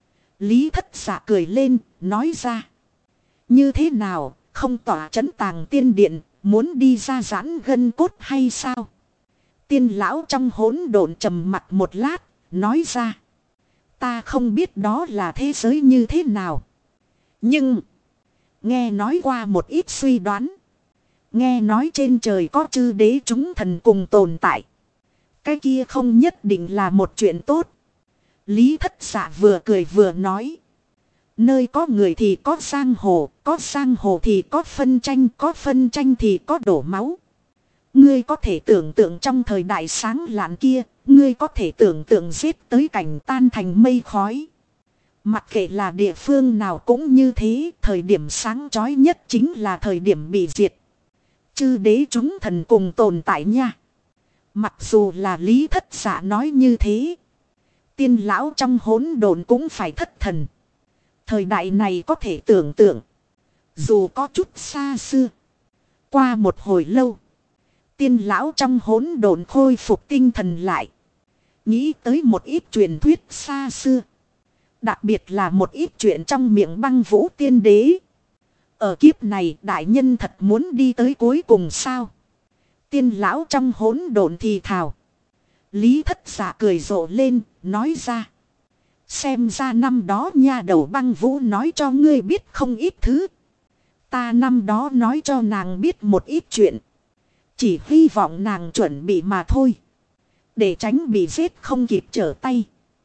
Lý Thất Dạ cười lên, nói ra. Như thế nào, không tỏa trấn tàng tiên điện, muốn đi ra giãn gân cốt hay sao? Tiên lão trong hỗn độn trầm mặt một lát, nói ra. Ta không biết đó là thế giới như thế nào. Nhưng, nghe nói qua một ít suy đoán. Nghe nói trên trời có chư đế chúng thần cùng tồn tại. Cái kia không nhất định là một chuyện tốt. Lý Thất Dạ vừa cười vừa nói. Nơi có người thì có giang hồ thì có phân tranh thì có đổ máu. Ngươi có thể tưởng tượng trong thời đại sáng lạn kia, ngươi có thể tưởng tượng giết tới cảnh tan thành mây khói. Mặc kệ là địa phương nào cũng như thế, thời điểm sáng chói nhất chính là thời điểm bị diệt. Chư đế chúng thần cùng tồn tại nha. Mặc dù là Lý Thất Dạ nói như thế, tiên lão trong hỗn độn cũng phải thất thần. Thời đại này có thể tưởng tượng, dù có chút xa xưa. Qua một hồi lâu, tiên lão trong hỗn độn khôi phục tinh thần lại. Nghĩ tới một ít truyền thuyết xa xưa. Đặc biệt là một ít chuyện trong miệng Băng Vũ tiên đế. Ở kiếp này đại nhân thật muốn đi tới cuối cùng sao? Tiên lão trong hỗn độn thì thào. Lý Thất Dạ cười rộ lên, nói ra. Xem ra năm đó nha đầu Băng Vũ nói cho ngươi biết không ít thứ. Ta năm đó nói cho nàng biết một ít chuyện. Chỉ hy vọng nàng chuẩn bị mà thôi. Để tránh bị giết không kịp trở tay.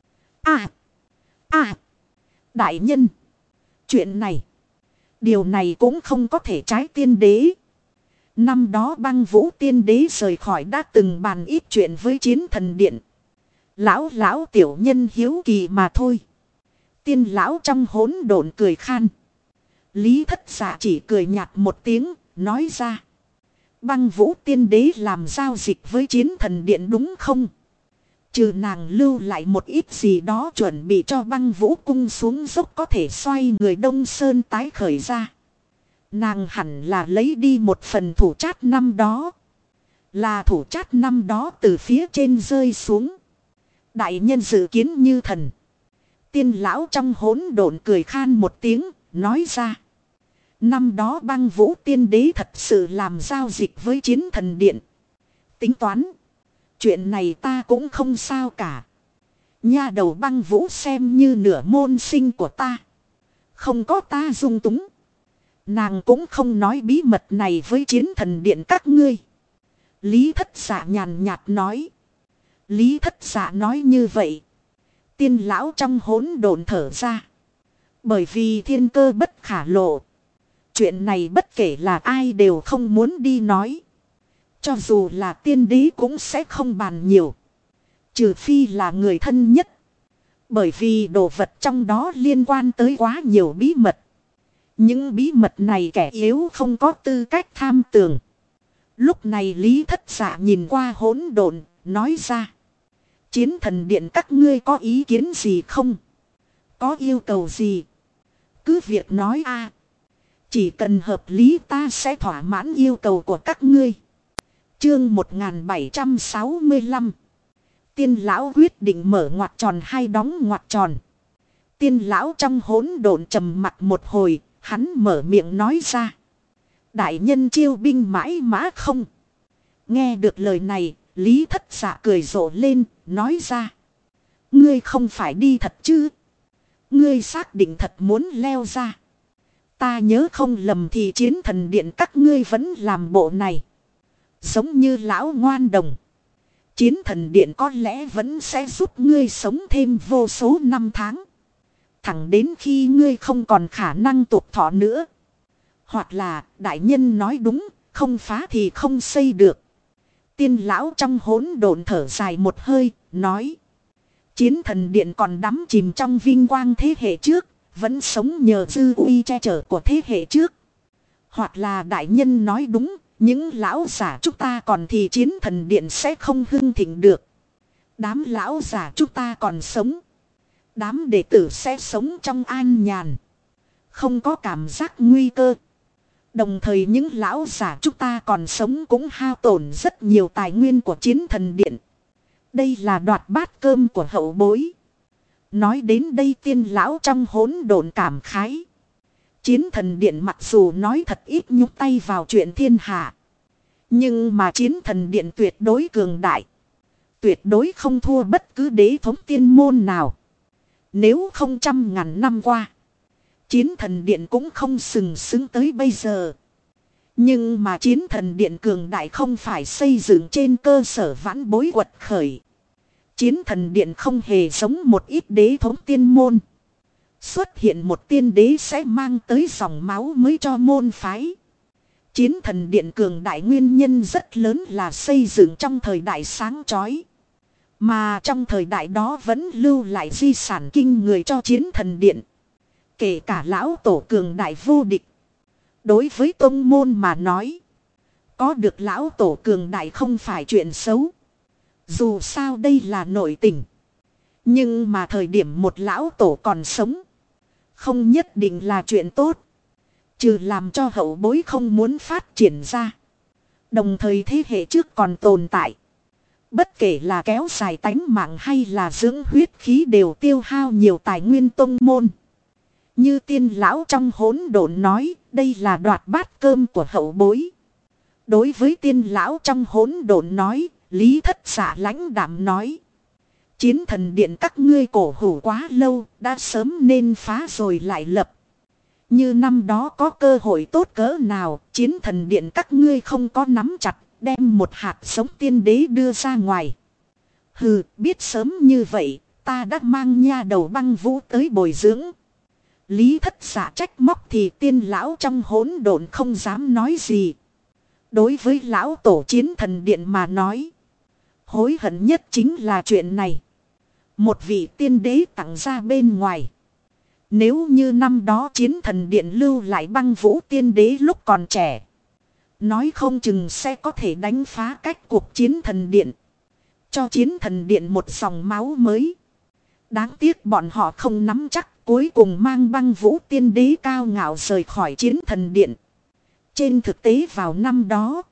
Đại nhân. Chuyện này. Điều này cũng không có thể trái tiên đế. Năm đó Băng Vũ tiên đế rời khỏi đã từng bàn ít chuyện với Chiến Thần Điện. Lão tiểu nhân hiếu kỳ mà thôi. Tiên lão trong hỗn độn cười khan. Lý Thất Dạ chỉ cười nhạt một tiếng, nói ra. Băng Vũ tiên đế làm giao dịch với Chiến Thần Điện đúng không? Trừ nàng lưu lại một ít gì đó chuẩn bị cho Băng Vũ cung xuống dốc có thể xoay người Đông Sơn tái khởi ra. Nàng hẳn là lấy đi một phần thủ trát năm đó. Là thủ trát năm đó từ phía trên rơi xuống. Đại nhân dự kiến như thần. Tiên lão trong hỗn độn cười khan một tiếng, nói ra. Năm đó Băng Vũ tiên đế thật sự làm giao dịch với Chiến Thần Điện. Tính toán. Chuyện này ta cũng không sao cả. Nha đầu Băng Vũ xem như nửa môn sinh của ta. Không có ta dung túng. Nàng cũng không nói bí mật này với Chiến Thần Điện các ngươi. Lý Thất Dạ nhàn nhạt nói. Lý Thất Dạ nói như vậy. Tiên lão trong hỗn độn thở ra. Bởi vì thiên cơ bất khả lộ. Chuyện này bất kể là ai đều không muốn đi nói. Cho dù là tiên đế cũng sẽ không bàn nhiều. Trừ phi là người thân nhất. Bởi vì đồ vật trong đó liên quan tới quá nhiều bí mật. Những bí mật này kẻ yếu không có tư cách tham tường. Lúc này Lý Thất Dạ nhìn qua hỗn độn, nói ra. Chiến Thần Điện các ngươi có ý kiến gì không? Có yêu cầu gì? Cứ việc nói a. Chỉ cần hợp lý ta sẽ thỏa mãn yêu cầu của các ngươi. Chương 1765. Tiên lão quyết định mở ngoặc tròn hay đóng ngoặc tròn. Tiên lão trong hỗn độn trầm mặt một hồi, hắn mở miệng nói ra. Đại nhân chiêu binh mãi mã không? Nghe được lời này, Lý Thất Dạ cười rộ lên, nói ra. Ngươi không phải đi thật chứ? Ngươi xác định thật muốn leo ra. Ta nhớ không lầm thì Chiến Thần Điện các ngươi vẫn làm bộ này. Giống như lão ngoan đồng. Chiến Thần Điện có lẽ vẫn sẽ giúp ngươi sống thêm vô số năm tháng. Thẳng đến khi ngươi không còn khả năng tục thọ nữa. Hoặc là đại nhân nói đúng, không phá thì không xây được. Tiên lão trong hỗn độn thở dài một hơi, nói. Chiến Thần Điện còn đắm chìm trong vinh quang thế hệ trước, vẫn sống nhờ dư uy che chở của thế hệ trước. Hoặc là đại nhân nói đúng, những lão giả chúng ta còn thì Chiến Thần Điện sẽ không hưng thịnh được. Đám lão giả chúng ta còn sống. Đám đệ tử sẽ sống trong an nhàn. Không có cảm giác nguy cơ. Đồng thời những lão giả chúng ta còn sống cũng hao tổn rất nhiều tài nguyên của Chiến Thần Điện. Đây là đoạt bát cơm của hậu bối. Nói đến đây tiên lão trong hỗn độn cảm khái. Chiến Thần Điện mặc dù nói thật ít nhúc tay vào chuyện thiên hạ. Nhưng mà Chiến Thần Điện tuyệt đối cường đại. Tuyệt đối không thua bất cứ đế thống tiên môn nào. Nếu không 100.000 năm qua. Chiến Thần Điện cũng không sừng sững tới bây giờ. Nhưng mà Chiến Thần Điện cường đại không phải xây dựng trên cơ sở vãn bối quật khởi. Chiến Thần Điện không hề giống một ít đế thống tiên môn. Xuất hiện một tiên đế sẽ mang tới dòng máu mới cho môn phái. Chiến Thần Điện cường đại nguyên nhân rất lớn là xây dựng trong thời đại sáng chói. Mà trong thời đại đó vẫn lưu lại di sản kinh người cho Chiến Thần Điện. Kể cả lão tổ cường đại vô địch. Đối với tông môn mà nói. Có được lão tổ cường đại không phải chuyện xấu. Dù sao đây là nội tình. Nhưng mà thời điểm một lão tổ còn sống. Không nhất định là chuyện tốt. Trừ làm cho hậu bối không muốn phát triển ra. Đồng thời thế hệ trước còn tồn tại. Bất kể là kéo dài tánh mạng hay là dưỡng huyết khí đều tiêu hao nhiều tài nguyên tông môn. Như tiên lão trong hỗn độn nói, đây là đoạt bát cơm của hậu bối. Đối với tiên lão trong hỗn độn nói, Lý Thất Dạ lãnh đạm nói. Chiến Thần Điện các ngươi cổ hủ quá lâu, đã sớm nên phá rồi lại lập. Như năm đó có cơ hội tốt cỡ nào, Chiến Thần Điện các ngươi không có nắm chặt, đem một hạt giống tiên đế đưa ra ngoài. Hừ, biết sớm như vậy, ta đã mang nha đầu Băng Vũ tới bồi dưỡng. Lý Thất Dạ trách móc thì tiên lão trong hỗn độn không dám nói gì. Đối với lão tổ Chiến Thần Điện mà nói. Hối hận nhất chính là chuyện này. Một vị tiên đế tặng ra bên ngoài. Nếu như năm đó Chiến Thần Điện lưu lại Băng Vũ tiên đế lúc còn trẻ. Nói không chừng sẽ có thể đánh phá cách cuộc Chiến Thần Điện. Cho Chiến Thần Điện một dòng máu mới. Đáng tiếc bọn họ không nắm chắc. Cuối cùng mang Băng Vũ tiên đế cao ngạo rời khỏi Chiến Thần Điện. Trên thực tế vào năm đó.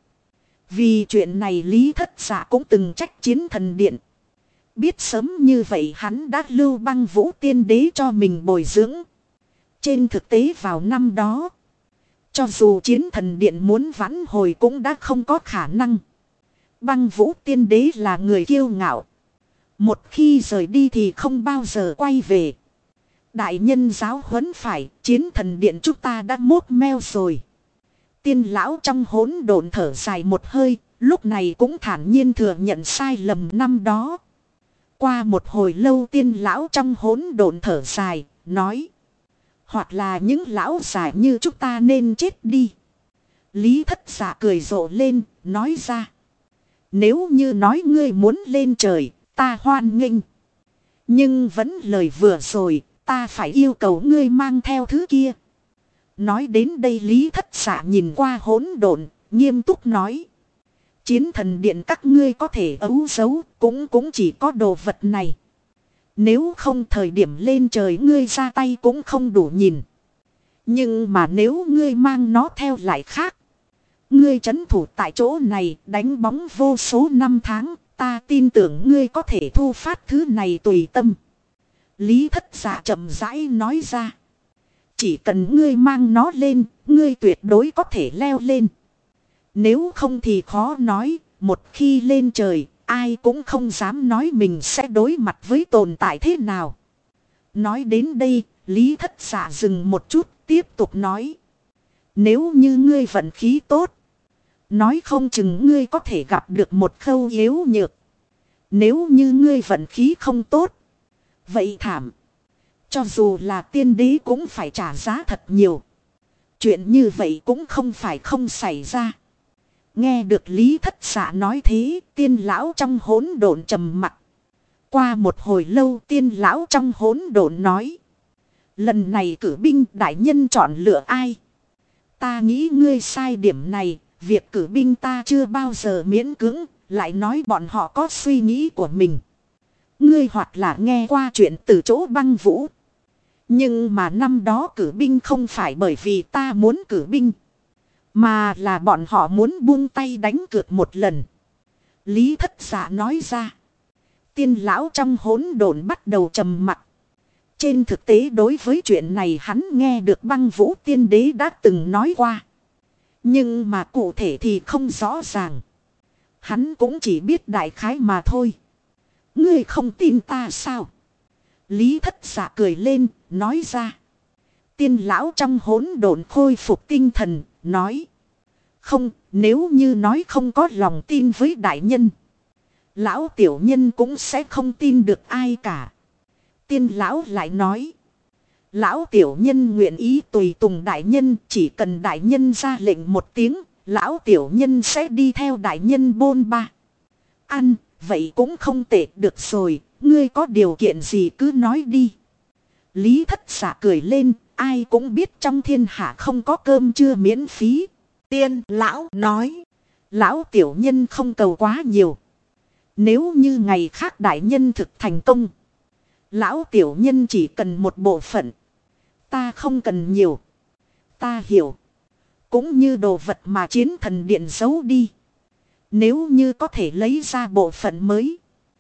Vì chuyện này Lý Thất Dạ cũng từng trách Chiến Thần Điện. Biết sớm như vậy hắn đã lưu Băng Vũ tiên đế cho mình bồi dưỡng. Trên thực tế vào năm đó. Cho dù chiến thần điện muốn vãn hồi cũng đã không có khả năng. Băng Vũ tiên đế là người kiêu ngạo. Một khi rời đi thì không bao giờ quay về. Đại nhân giáo huấn phải, chiến thần điện chúng ta đã mốt meo rồi. Tiên lão trong hỗn độn thở dài một hơi, lúc này cũng thản nhiên thừa nhận sai lầm năm đó. Qua một hồi lâu tiên lão trong hỗn độn thở dài, nói. Hoặc là những lão già như chúng ta nên chết đi. Lý Thất Dạ cười rộ lên, nói ra. Nếu như nói ngươi muốn lên trời, ta hoan nghênh. Nhưng vẫn lời vừa rồi, ta phải yêu cầu ngươi mang theo thứ kia. Nói đến đây Lý Thất Dạ nhìn qua hỗn độn, nghiêm túc nói. Chiến thần điện các ngươi có thể ấu giấu, cũng chỉ có đồ vật này. Nếu không thời điểm lên trời ngươi ra tay cũng không đủ nhìn. Nhưng mà nếu ngươi mang nó theo lại khác. Ngươi trấn thủ tại chỗ này đánh bóng vô số năm tháng. Ta tin tưởng ngươi có thể thu phát thứ này tùy tâm. Lý Thất Dạ chậm rãi nói ra. Chỉ cần ngươi mang nó lên, ngươi tuyệt đối có thể leo lên. Nếu không thì khó nói, một khi lên trời, ai cũng không dám nói mình sẽ đối mặt với tồn tại thế nào. Nói đến đây, Lý Thất Dạ dừng một chút, tiếp tục nói. Nếu như ngươi vận khí tốt, nói không chừng ngươi có thể gặp được một khâu yếu nhược. Nếu như ngươi vận khí không tốt, vậy thảm. Cho dù là tiên đế cũng phải trả giá thật nhiều. Chuyện như vậy cũng không phải không xảy ra. Nghe được Lý Thất Dạ nói thế, tiên lão trong hỗn độn trầm mặc. Qua một hồi lâu tiên lão trong hỗn độn nói. Lần này cử binh đại nhân chọn lựa ai? Ta nghĩ ngươi sai điểm này, việc cử binh ta chưa bao giờ miễn cưỡng, lại nói bọn họ có suy nghĩ của mình. Ngươi hoặc là nghe qua chuyện từ chỗ Băng Vũ. Nhưng mà năm đó cử binh không phải bởi vì ta muốn cử binh. Mà là bọn họ muốn buông tay đánh cược một lần. Lý Thất Dạ nói ra. Tiên lão trong hỗn độn bắt đầu trầm mặc. Trên thực tế đối với chuyện này hắn nghe được Băng Vũ tiên đế đã từng nói qua. Nhưng mà cụ thể thì không rõ ràng. Hắn cũng chỉ biết đại khái mà thôi. Ngươi không tin ta sao? Lý Thất Dạ cười lên, nói ra. Tiên lão trong hỗn độn khôi phục tinh thần, nói. Không, nếu như nói không có lòng tin với đại nhân. Lão tiểu nhân cũng sẽ không tin được ai cả. Tiên lão lại nói. Lão tiểu nhân nguyện ý tùy tùng đại nhân, chỉ cần đại nhân ra lệnh một tiếng, lão tiểu nhân sẽ đi theo đại nhân bôn ba. Ăn, vậy cũng không tệ được rồi, ngươi có điều kiện gì cứ nói đi. Lý Thất Dạ cười lên, ai cũng biết trong thiên hạ không có cơm trưa miễn phí. Tiên lão nói, lão tiểu nhân không cầu quá nhiều. Nếu như ngày khác đại nhân thực thành công, lão tiểu nhân chỉ cần một bộ phận. Ta không cần nhiều. Ta hiểu. Cũng như đồ vật mà chiến thần điện giấu đi. Nếu như có thể lấy ra bộ phận mới,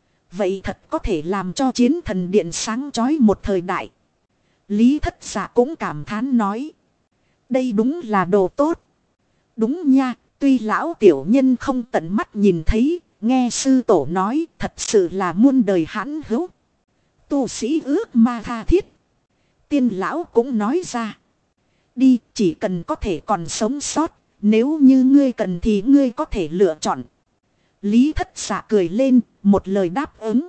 vậy thật có thể làm cho chiến thần điện sáng chói một thời đại. Lý Thất Dạ cũng cảm thán nói. Đây đúng là đồ tốt. Đúng nha, tuy lão tiểu nhân không tận mắt nhìn thấy, nghe sư tổ nói thật sự là muôn đời hãn hữu. Tu sĩ ước ma tha thiết. Tiên lão cũng nói ra. Đi, chỉ cần có thể còn sống sót, nếu như ngươi cần thì ngươi có thể lựa chọn. Lý Thất Dạ cười lên, một lời đáp ứng.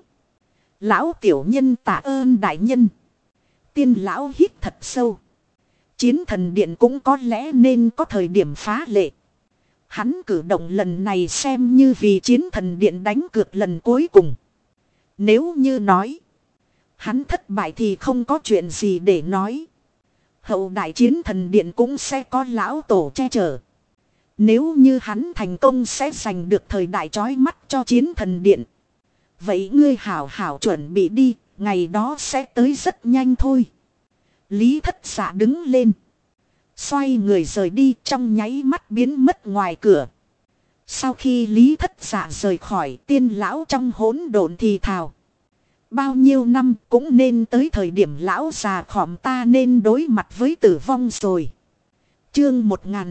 Lão tiểu nhân tạ ơn đại nhân. Tiên lão hít thật sâu. Chiến thần điện cũng có lẽ nên có thời điểm phá lệ. Hắn cử động lần này xem như vì chiến thần điện đánh cược lần cuối cùng. Nếu như nói hắn thất bại thì không có chuyện gì để nói. Hậu đại chiến thần điện cũng sẽ có lão tổ che chở. Nếu như hắn thành công sẽ giành được thời đại chói mắt cho chiến thần điện. Vậy ngươi hảo hảo chuẩn bị đi, ngày đó sẽ tới rất nhanh thôi. Lý Thất Dạ đứng lên. Xoay người rời đi trong nháy mắt biến mất ngoài cửa. Sau khi Lý Thất Dạ rời khỏi tiên lão trong hỗn độn thì thào. Bao nhiêu năm cũng nên tới thời điểm lão già khòm ta nên đối mặt với tử vong rồi. Chương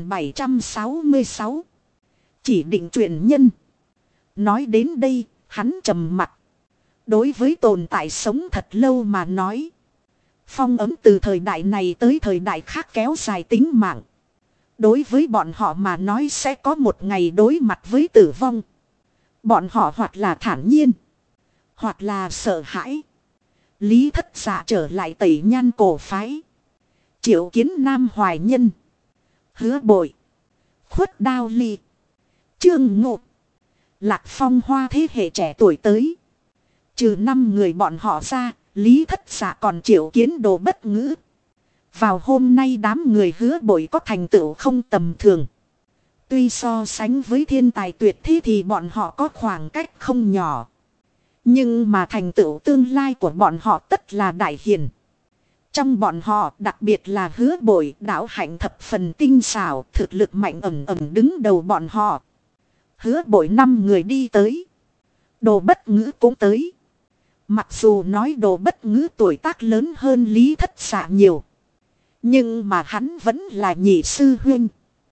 1766. Chỉ định truyền nhân. Nói đến đây, hắn trầm mặc. Đối với tồn tại sống thật lâu mà nói. Phong ấm từ thời đại này tới thời đại khác kéo dài tính mạng. Đối với bọn họ mà nói sẽ có một ngày đối mặt với tử vong. Bọn họ hoặc là thản nhiên, hoặc là sợ hãi. Lý Thất Dạ trở lại Tẩy Nhan cổ phái. Triệu Kiến Nam Hoài Nhân, Hứa Bội, Khuất Đao Ly, Trương Ngộ, Lạc Phong Hoa thế hệ trẻ tuổi tới. Trừ 5 người bọn họ ra, Lý Thất Dạ còn triệu kiến Đồ Bất Ngữ. Vào hôm nay đám người Hứa Bội có thành tựu không tầm thường. Tuy so sánh với thiên tài tuyệt thế thì bọn họ có khoảng cách không nhỏ. Nhưng mà thành tựu tương lai của bọn họ tất là đại hiền. Trong bọn họ đặc biệt là Hứa Bội đạo hạnh thập phần tinh xảo, thực lực mạnh ẩn ẩn đứng đầu bọn họ. Hứa Bội 5 người đi tới. Đồ Bất Ngữ cũng tới. Mặc dù nói Đồ Bất Ngữ tuổi tác lớn hơn Lý Thất Dạ nhiều. Nhưng mà hắn vẫn là nhị sư huynh.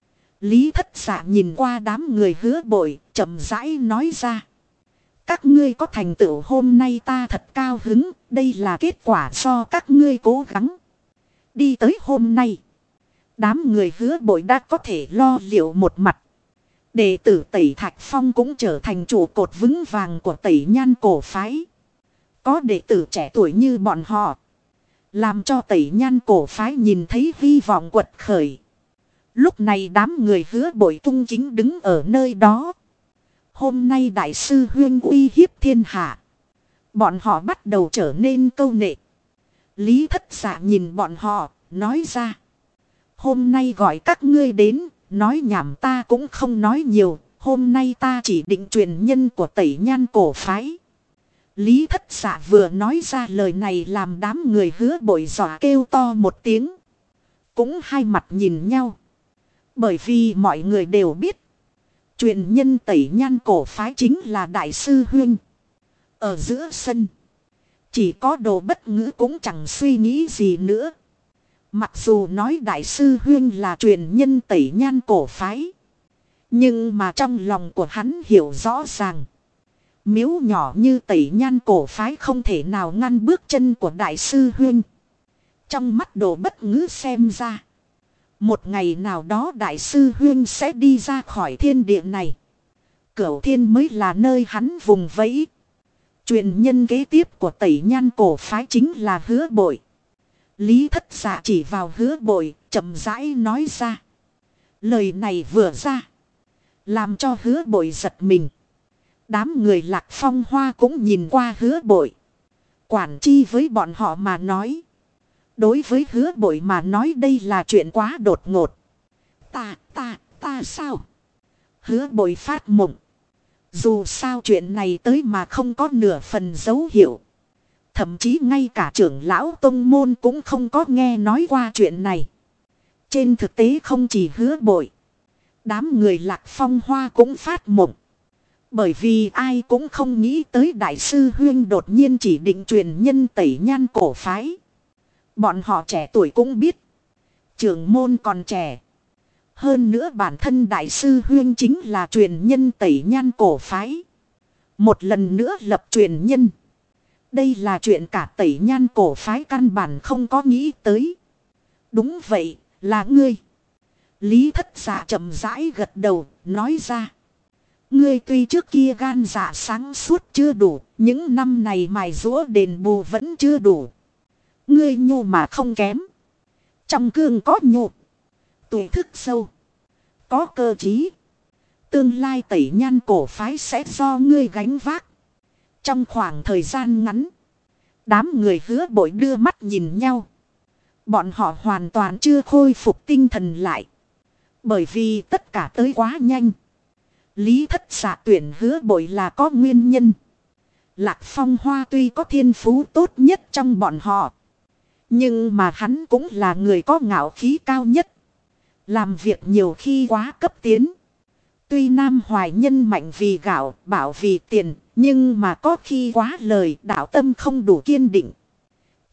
Lý Thất Dạ nhìn qua đám người Hứa Bội, chậm rãi nói ra. Các ngươi có thành tựu hôm nay ta thật cao hứng, đây là kết quả do các ngươi cố gắng. Đi tới hôm nay, đám người Hứa Bội đã có thể lo liệu một mặt. Đệ tử Tẩy Thạch Phong cũng trở thành trụ cột vững vàng của Tẩy Nhan cổ phái. Có đệ tử trẻ tuổi như bọn họ, làm cho Tẩy Nhan cổ phái nhìn thấy hy vọng quật khởi. Lúc này đám người Hứa Bội cung kính đứng ở nơi đó. Hôm nay đại sư huyên uy hiếp thiên hạ. Bọn họ bắt đầu trở nên câu nệ. Lý Thất Dạ nhìn bọn họ, nói ra. Hôm nay gọi các ngươi đến, nói nhảm ta cũng không nói nhiều. Hôm nay ta chỉ định truyền nhân của Tẩy Nhan cổ phái. Lý Thất Dạ vừa nói ra lời này làm đám người Hứa Bội dọa kêu to một tiếng. Cũng hai mặt nhìn nhau. Bởi vì mọi người đều biết. Truyền nhân Tẩy Nhan cổ phái chính là đại sư huynh. Ở giữa sân, chỉ có Đồ Bất Ngữ cũng chẳng suy nghĩ gì nữa. Mặc dù nói đại sư huynh là truyền nhân Tẩy Nhan cổ phái. Nhưng mà trong lòng của hắn hiểu rõ ràng. Miếu nhỏ như Tẩy Nhan cổ phái không thể nào ngăn bước chân của đại sư huynh. Trong mắt Đồ Bất Ngữ xem ra. Một ngày nào đó đại sư huynh sẽ đi ra khỏi thiên địa này. Cửu thiên mới là nơi hắn vùng vẫy. Truyền nhân kế tiếp của Tẩy Nhan cổ phái chính là Hứa Bội. Lý Thất Dạ chỉ vào Hứa Bội, chậm rãi nói ra. Lời này vừa ra, làm cho Hứa Bội giật mình. Đám người Lạc Phong Hoa cũng nhìn qua Hứa Bội. Quản chi với bọn họ mà nói. Đối với Hứa Bội mà nói đây là chuyện quá đột ngột. Ta sao? Hứa Bội phát mộng. Dù sao chuyện này tới mà không có nửa phần dấu hiệu. Thậm chí ngay cả trưởng lão tông môn cũng không có nghe nói qua chuyện này. Trên thực tế không chỉ Hứa Bội. Đám người Lạc Phong Hoa cũng phát mộng. Bởi vì ai cũng không nghĩ tới đại sư huynh đột nhiên chỉ định truyền nhân Tẩy Nhan cổ phái. Bọn họ trẻ tuổi cũng biết. Trưởng môn còn trẻ. Hơn nữa bản thân đại sư huyên chính là truyền nhân Tẩy Nhan cổ phái. Một lần nữa lập truyền nhân. Đây là chuyện cả Tẩy Nhan cổ phái căn bản không có nghĩ tới. Đúng vậy, là ngươi. Lý Thất Dạ chậm rãi gật đầu, nói ra. Ngươi tuy trước kia gan dạ sáng suốt chưa đủ, những năm này mài giũa đền bù vẫn chưa đủ. Ngươi nhu mà không kém. Trong cương có nhu. Tuổi thức sâu. Có cơ trí. Tương lai Tẩy Nhan cổ phái sẽ do ngươi gánh vác. Trong khoảng thời gian ngắn. Đám người Hứa Bội đưa mắt nhìn nhau. Bọn họ hoàn toàn chưa khôi phục tinh thần lại. Bởi vì tất cả tới quá nhanh. Lý Thất Dạ tuyển Hứa Bội là có nguyên nhân. Lạc Phong Hoa tuy có thiên phú tốt nhất trong bọn họ. Nhưng mà hắn cũng là người có ngạo khí cao nhất. Làm việc nhiều khi quá cấp tiến. Tuy Nam Hoài Nhân mạnh vì gạo, bảo vì tiền. Nhưng mà có khi quá lời đạo tâm không đủ kiên định.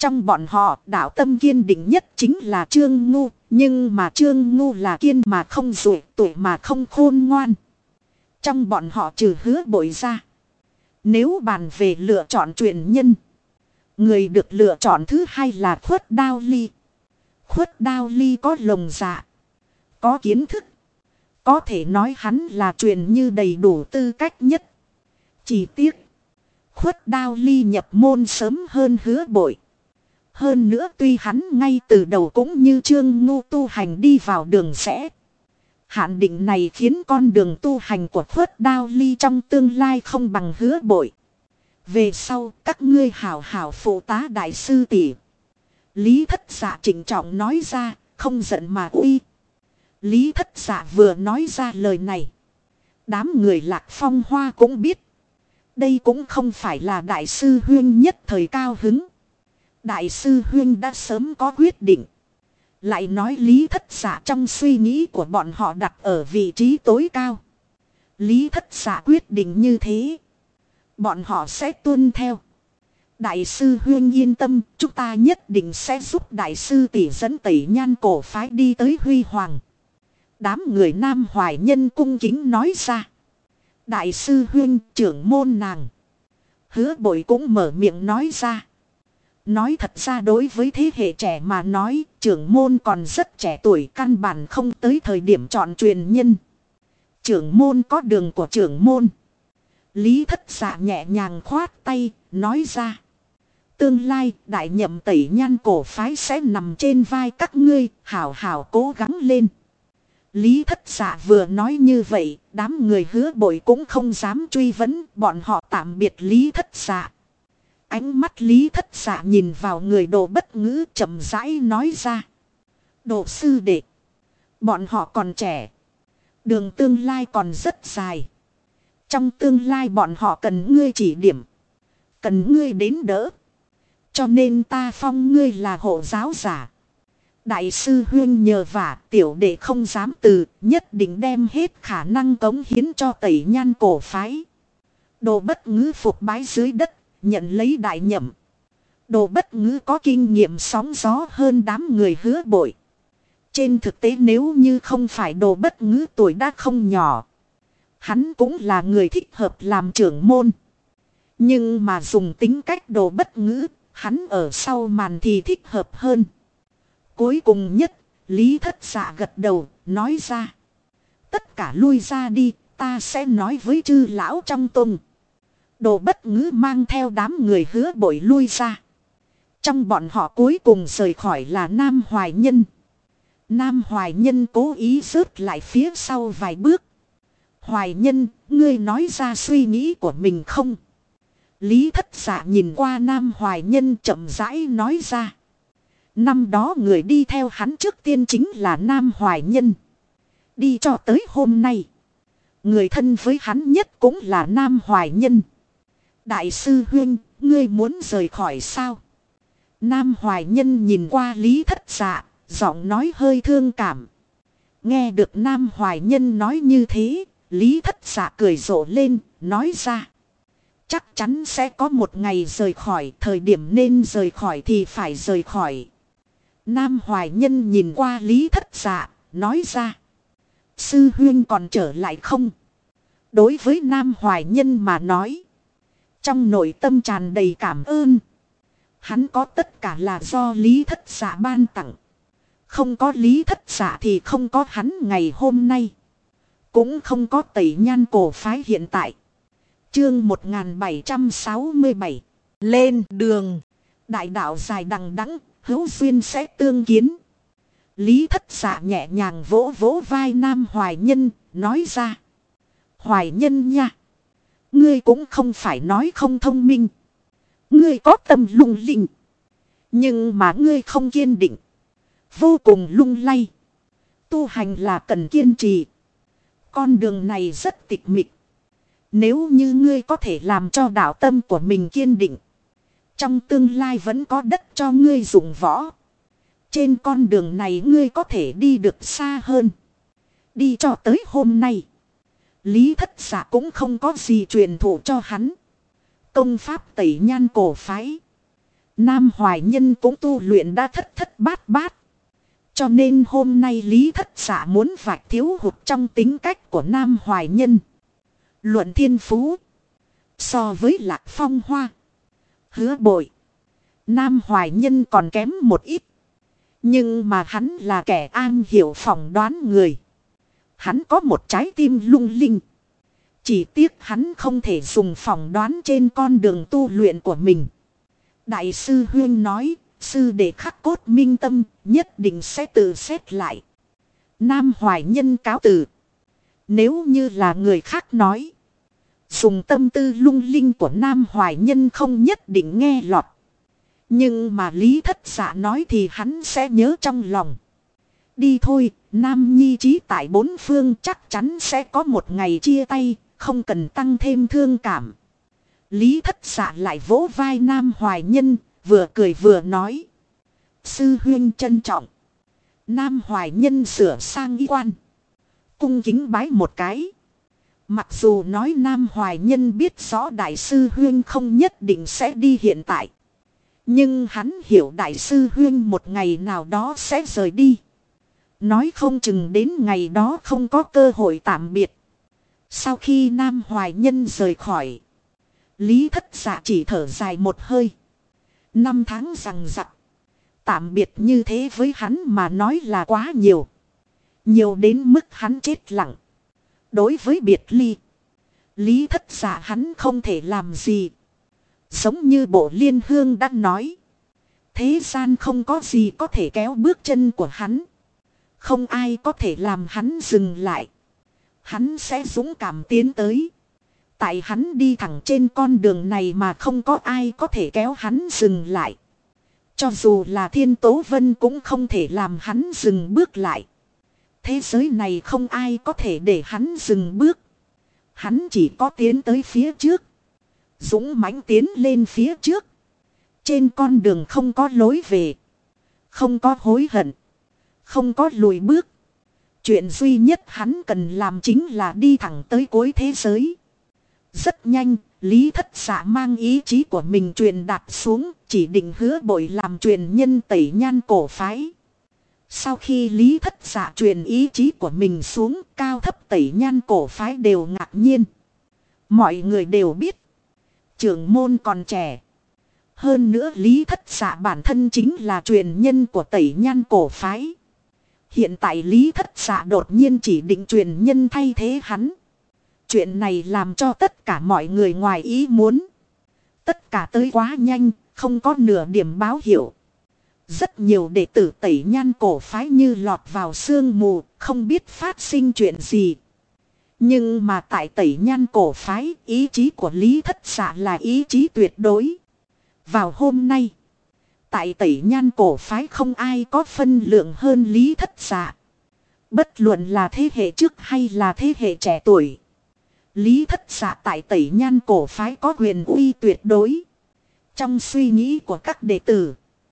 Trong bọn họ đạo tâm kiên định nhất chính là Trương Ngu. Nhưng mà Trương Ngu là kiên mà không dụ, tuổi mà không khôn ngoan. Trong bọn họ trừ Hứa Bội ra. Nếu bàn về lựa chọn truyền nhân. Người được lựa chọn thứ hai là Khuất Đao Ly. Khuất Đao Ly có lòng dạ. Có kiến thức. Có thể nói hắn là truyền như đầy đủ tư cách nhất. Chỉ tiếc. Khuất Đao Ly nhập môn sớm hơn Hứa Bội. Hơn nữa tuy hắn ngay từ đầu cũng như Trương Ngu tu hành đi vào đường rẽ. Hạn định này khiến con đường tu hành của Khuất Đao Ly trong tương lai không bằng Hứa Bội. Về sau các ngươi hảo hảo phụ tá đại sư tỷ. Lý Thất Dạ trịnh trọng nói ra, không giận mà uy. Lý Thất Dạ vừa nói ra lời này. Đám người Lạc Phong Hoa cũng biết. Đây cũng không phải là đại sư huyên nhất thời cao hứng. Đại sư huyên đã sớm có quyết định. Lại nói Lý Thất Dạ trong suy nghĩ của bọn họ đặt ở vị trí tối cao. Lý Thất Dạ quyết định như thế. Bọn họ sẽ tuân theo. Đại sư huyên yên tâm, chúng ta nhất định sẽ giúp đại sư tỷ dẫn Tẩy Nhan cổ phái đi tới huy hoàng. Đám người Nam Hoài Nhân cung kính nói ra. Đại sư huyên trưởng môn nàng. Hứa Bội cũng mở miệng nói ra. Nói thật ra đối với thế hệ trẻ mà nói, trưởng môn còn rất trẻ tuổi, căn bản không tới thời điểm chọn truyền nhân. Trưởng môn có đường của trưởng môn. Lý Thất Dạ nhẹ nhàng khoát tay, nói ra. Tương lai, đại nhậm Tẩy Nhan cổ phái sẽ nằm trên vai các ngươi, hảo hảo cố gắng lên. Lý Thất Dạ vừa nói như vậy, đám người Hứa Bội cũng không dám truy vấn, bọn họ tạm biệt Lý Thất Dạ. Ánh mắt Lý Thất Dạ nhìn vào người Đồ Bất Ngữ chậm rãi nói ra. Đồ sư đệ. Bọn họ còn trẻ. Đường tương lai còn rất dài. Trong tương lai bọn họ cần ngươi chỉ điểm. Cần ngươi đến đỡ. Cho nên ta phong ngươi là hộ giáo giả. Đại sư huyên nhờ vả tiểu đệ không dám từ, nhất định đem hết khả năng cống hiến cho Tẩy Nhan cổ phái. Đồ Bất Ngữ phục bái dưới đất, nhận lấy đại nhậm. Đồ Bất Ngữ có kinh nghiệm sóng gió hơn đám người Hứa Bội. Trên thực tế nếu như không phải Đồ Bất Ngữ tuổi đã không nhỏ, hắn cũng là người thích hợp làm trưởng môn. Nhưng mà dùng tính cách Đồ Bất Ngữ, hắn ở sau màn thì thích hợp hơn. Cuối cùng nhất, Lý Thất Dạ gật đầu, nói ra. Tất cả lui ra đi, ta sẽ nói với chư lão trong tông. Đồ Bất Ngữ mang theo đám người Hứa Bội lui ra. Trong bọn họ cuối cùng rời khỏi là Nam Hoài Nhân. Nam Hoài Nhân cố ý rớt lại phía sau vài bước. Hoài Nhân, ngươi nói ra suy nghĩ của mình không? Lý Thất Dạ nhìn qua Nam Hoài Nhân chậm rãi nói ra. Năm đó người đi theo hắn trước tiên chính là Nam Hoài Nhân. Đi cho tới hôm nay. Người thân với hắn nhất cũng là Nam Hoài Nhân. Đại sư huynh, ngươi muốn rời khỏi sao? Nam Hoài Nhân nhìn qua Lý Thất Dạ, giọng nói hơi thương cảm. Nghe được Nam Hoài Nhân nói như thế, Lý Thất Dạ cười rộ lên, nói ra. Chắc chắn sẽ có một ngày rời khỏi, thời điểm nên rời khỏi thì phải rời khỏi. Nam Hoài Nhân nhìn qua Lý Thất Dạ, nói ra. Sư huynh còn trở lại không? Đối với Nam Hoài Nhân mà nói. Trong nội tâm tràn đầy cảm ơn. Hắn có tất cả là do Lý Thất Dạ ban tặng. Không có Lý Thất Dạ thì không có hắn ngày hôm nay. Cũng không có Tẩy Nhan cổ phái hiện tại. Chương 1767. Lên đường. Đại đạo dài đằng đẵng, hữu duyên sẽ tương kiến. Lý Thất Dạ nhẹ nhàng vỗ vỗ vai Nam Hoài Nhân, nói ra. Hoài Nhân nha. Ngươi cũng không phải nói không thông minh. Ngươi có tâm lung linh. Nhưng mà ngươi không kiên định. Vô cùng lung lay. Tu hành là cần kiên trì. Con đường này rất tịch mịch. Nếu như ngươi có thể làm cho đạo tâm của mình kiên định. Trong tương lai vẫn có đất cho ngươi dùng võ. Trên con đường này ngươi có thể đi được xa hơn. Đi cho tới hôm nay. Lý Thất Dạ cũng không có gì truyền thụ cho hắn. Công pháp Tẩy Nhan cổ phái Nam Hoài Nhân cũng tu luyện đã thất thất bát bát. Cho nên hôm nay Lý Thất Dạ muốn vạch thiếu hụt trong tính cách của Nam Hoài Nhân. Luận thiên phú. So với Lạc Phong Hoa, Hứa Bội, Nam Hoài Nhân còn kém một ít. Nhưng mà hắn là kẻ an hiểu phỏng đoán người. Hắn có một trái tim lung linh. Chỉ tiếc hắn không thể dùng phỏng đoán trên con đường tu luyện của mình. Đại sư Huyên nói, sư đệ khắc cốt minh tâm, nhất định sẽ tự xét lại. Nam Hoài Nhân cáo từ. Nếu như là người khác nói, dùng tâm tư lung linh của Nam Hoài Nhân không nhất định nghe lọt. Nhưng mà Lý Thất Dạ nói thì hắn sẽ nhớ trong lòng. Đi thôi, Nam Nhi trí tại bốn phương chắc chắn sẽ có một ngày chia tay, không cần tăng thêm thương cảm. Lý Thất Dạ lại vỗ vai Nam Hoài Nhân, vừa cười vừa nói. Sư huynh trân trọng. Nam Hoài Nhân sửa sang y quan, cung kính bái một cái. Mặc dù nói Nam Hoài Nhân biết rõ đại sư huynh không nhất định sẽ đi hiện tại. Nhưng hắn hiểu đại sư huynh một ngày nào đó sẽ rời đi. Nói không chừng đến ngày đó không có cơ hội tạm biệt. Sau khi Nam Hoài Nhân rời khỏi, Lý Thất Dạ chỉ thở dài một hơi. 5 tháng rằng rặc. Tạm biệt như thế với hắn mà nói là quá nhiều. Nhiều đến mức hắn chết lặng. Đối với biệt ly, Lý Thất Dạ hắn không thể làm gì. Giống như Bộ Liên Hương đã nói. Thế gian không có gì có thể kéo bước chân của hắn. Không ai có thể làm hắn dừng lại. Hắn sẽ dũng cảm tiến tới. Tại hắn đi thẳng trên con đường này mà không có ai có thể kéo hắn dừng lại. Cho dù là Thiên Tố Vân cũng không thể làm hắn dừng bước lại. Thế giới này không ai có thể để hắn dừng bước. Hắn chỉ có tiến tới phía trước. Dũng mãnh tiến lên phía trước. Trên con đường không có lối về. Không có hối hận. Không có lùi bước. Chuyện duy nhất hắn cần làm chính là đi thẳng tới cuối thế giới. Rất nhanh, Lý Thất Dạ mang ý chí của mình truyền đạt xuống, chỉ định Hứa Bội làm truyền nhân Tẩy Nhan cổ phái. Sau khi Lý Thất Dạ truyền ý chí của mình xuống, cao thấp Tẩy Nhan cổ phái đều ngạc nhiên. Mọi người đều biết, trưởng môn còn trẻ. Hơn nữa Lý Thất Dạ bản thân chính là truyền nhân của Tẩy Nhan cổ phái. Hiện tại Lý Thất Dạ đột nhiên chỉ định truyền nhân thay thế hắn. Chuyện này làm cho tất cả mọi người ngoài ý muốn. Tất cả tới quá nhanh, không có nửa điểm báo hiệu. Rất nhiều đệ tử Tẩy Nhan cổ phái như lọt vào sương mù, không biết phát sinh chuyện gì. Nhưng mà tại Tẩy Nhan cổ phái, ý chí của Lý Thất Dạ là ý chí tuyệt đối. Vào hôm nay, tại Tẩy Nhan cổ phái không ai có phân lượng hơn Lý Thất Dạ. Bất luận là thế hệ trước hay là thế hệ trẻ tuổi. Lý Thất Dạ tại Tẩy Nhan cổ phái có quyền uy tuyệt đối. Trong suy nghĩ của các đệ tử,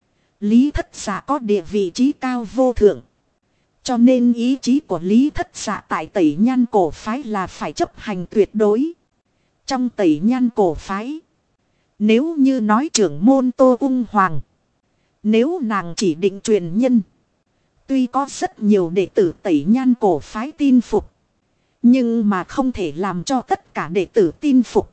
Lý Thất Dạ có địa vị trí cao vô thượng. Cho nên ý chí của Lý Thất Dạ tại Tẩy Nhan cổ phái là phải chấp hành tuyệt đối. Trong Tẩy Nhan cổ phái, nếu như nói trưởng môn Tô Ung Hoàng, nếu nàng chỉ định truyền nhân, tuy có rất nhiều đệ tử Tẩy Nhan cổ phái tin phục, nhưng mà không thể làm cho tất cả đệ tử tin phục.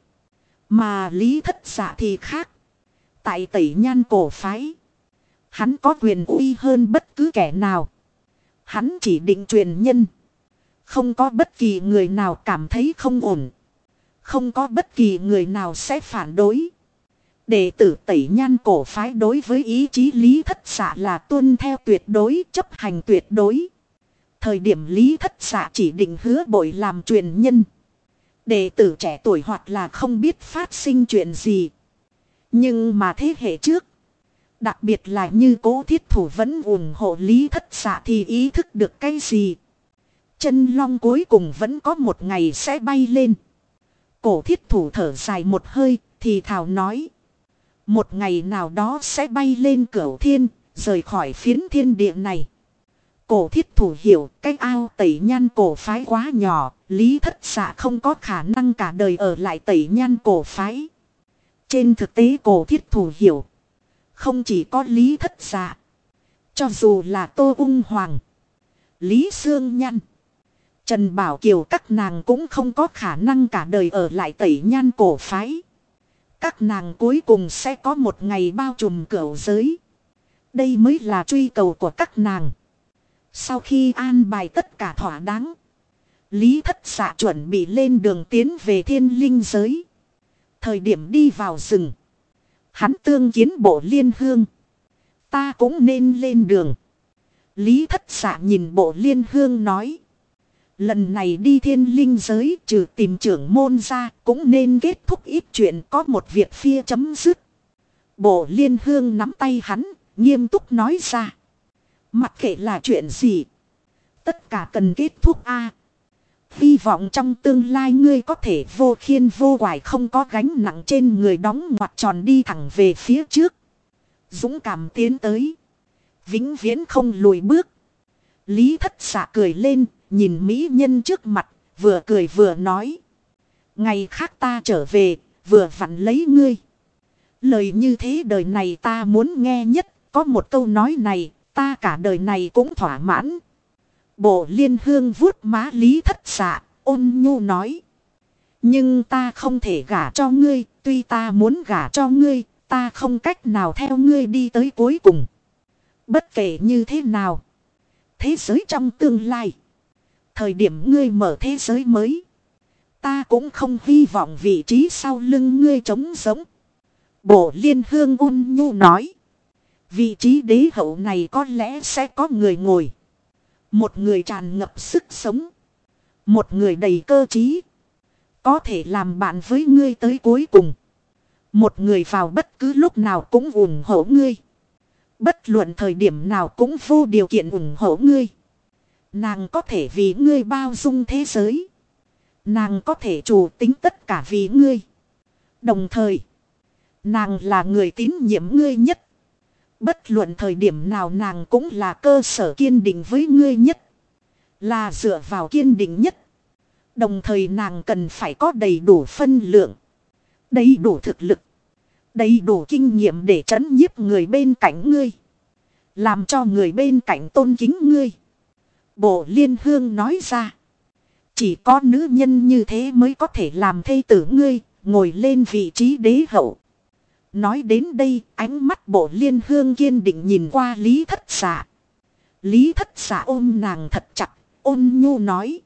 Mà Lý Thất Dạ thì khác. Tại Tẩy Nhan cổ phái, hắn có quyền uy hơn bất cứ kẻ nào. Hắn chỉ định truyền nhân. Không có bất kỳ người nào cảm thấy không ổn. Không có bất kỳ người nào sẽ phản đối. Đệ tử Tẩy Nhan cổ phái đối với ý chí Lý Thất Dạ là tuân theo tuyệt đối, chấp hành tuyệt đối. Thời điểm Lý Thất Dạ chỉ định Hứa Bội làm truyền nhân, đệ tử trẻ tuổi hoặc là không biết phát sinh chuyện gì. Nhưng mà thế hệ trước, đặc biệt là như Cố Thiết Thủ vẫn ủng hộ Lý Thất Dạ thì ý thức được cái gì. Chân long cuối cùng vẫn có một ngày sẽ bay lên. Cổ Thiết Thủ thở dài một hơi thì thào nói. Một ngày nào đó sẽ bay lên cửu thiên, rời khỏi phiến thiên địa này. Cổ Thiết Thủ hiểu cái ao Tẩy Nhan cổ phái quá nhỏ, Lý Thất Dạ không có khả năng cả đời ở lại Tẩy Nhan cổ phái. Trên thực tế Cổ Thiết Thủ hiểu, Không chỉ có Lý Thất Dạ. Cho dù là Tô Ung Hoàng, Lý Sương Nhan, Trần Bảo Kiều các nàng cũng không có khả năng cả đời ở lại Tẩy Nhan cổ phái. Các nàng cuối cùng sẽ có một ngày bao trùm cửu giới. Đây mới là truy cầu của các nàng. Sau khi an bài tất cả thỏa đáng, Lý Thất Dạ chuẩn bị lên đường tiến về Thiên Linh giới. Thời điểm đi vào rừng, hắn tương kiến Bộ Liên Hương. Ta cũng nên lên đường. Lý Thất Dạ nhìn Bộ Liên Hương nói. Lần này đi Thiên Linh giới trừ tìm trưởng môn ra cũng nên kết thúc ít chuyện, có một việc phi chấm dứt. Bộ Liên Hương nắm tay hắn, nghiêm túc nói ra. Mặc kệ là chuyện gì, tất cả cần kết thúc a. Hy vọng trong tương lai ngươi có thể vô khiên vô quải, không có gánh nặng trên người, đóng ngoặt tròn đi thẳng về phía trước. Dũng cảm tiến tới, vĩnh viễn không lùi bước. Lý Thất Dạ cười lên, nhìn mỹ nhân trước mặt, vừa cười vừa nói. Ngày khác ta trở về, vừa vặn lấy ngươi. Lời như thế đời này ta muốn nghe nhất, có một câu nói này, ta cả đời này cũng thỏa mãn. Bộ Liên Hương vuốt má Lý Thất Dạ, ôn nhu nói. Nhưng ta không thể gả cho ngươi, tuy ta muốn gả cho ngươi, ta không cách nào theo ngươi đi tới cuối cùng. Bất kể như thế nào, thế giới trong tương lai, thời điểm ngươi mở thế giới mới, ta cũng không hy vọng vị trí sau lưng ngươi trống rỗng. Bộ Liên Hương ôn nhu nói. Vị trí đế hậu này có lẽ sẽ có người ngồi. Một người tràn ngập sức sống, một người đầy cơ trí, có thể làm bạn với ngươi tới cuối cùng. Một người vào bất cứ lúc nào cũng ủng hộ ngươi, bất luận thời điểm nào cũng vô điều kiện ủng hộ ngươi. Nàng có thể vì ngươi bao dung thế giới. Nàng có thể chủ tính tất cả vì ngươi. Đồng thời, nàng là người tín nhiệm ngươi nhất. Bất luận thời điểm nào nàng cũng là cơ sở kiên định với ngươi nhất. Là dựa vào kiên định nhất. Đồng thời nàng cần phải có đầy đủ phân lượng, đầy đủ thực lực, đầy đủ kinh nghiệm để trấn nhiếp người bên cạnh ngươi, làm cho người bên cạnh tôn kính ngươi. Bộ Liên Hương nói ra. Chỉ có nữ nhân như thế mới có thể làm thê tử ngươi, ngồi lên vị trí đế hậu. Nói đến đây, ánh mắt Bộ Liên Hương kiên định nhìn qua Lý Thất Dạ. Lý Thất Dạ ôm nàng thật chặt, ôn nhu nói.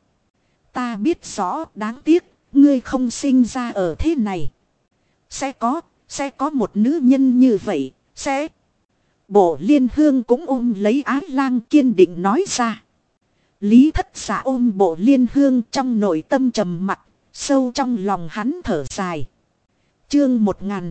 Ta biết rõ, đáng tiếc, ngươi không sinh ra ở thế này. Sẽ có một nữ nhân như vậy, sẽ. Bộ Liên Hương cũng ôm lấy Ái Lang kiên định nói ra. Lý Thất Dạ ôm Bộ Liên Hương, trong nội tâm trầm mặc, sâu trong lòng hắn thở dài. Chương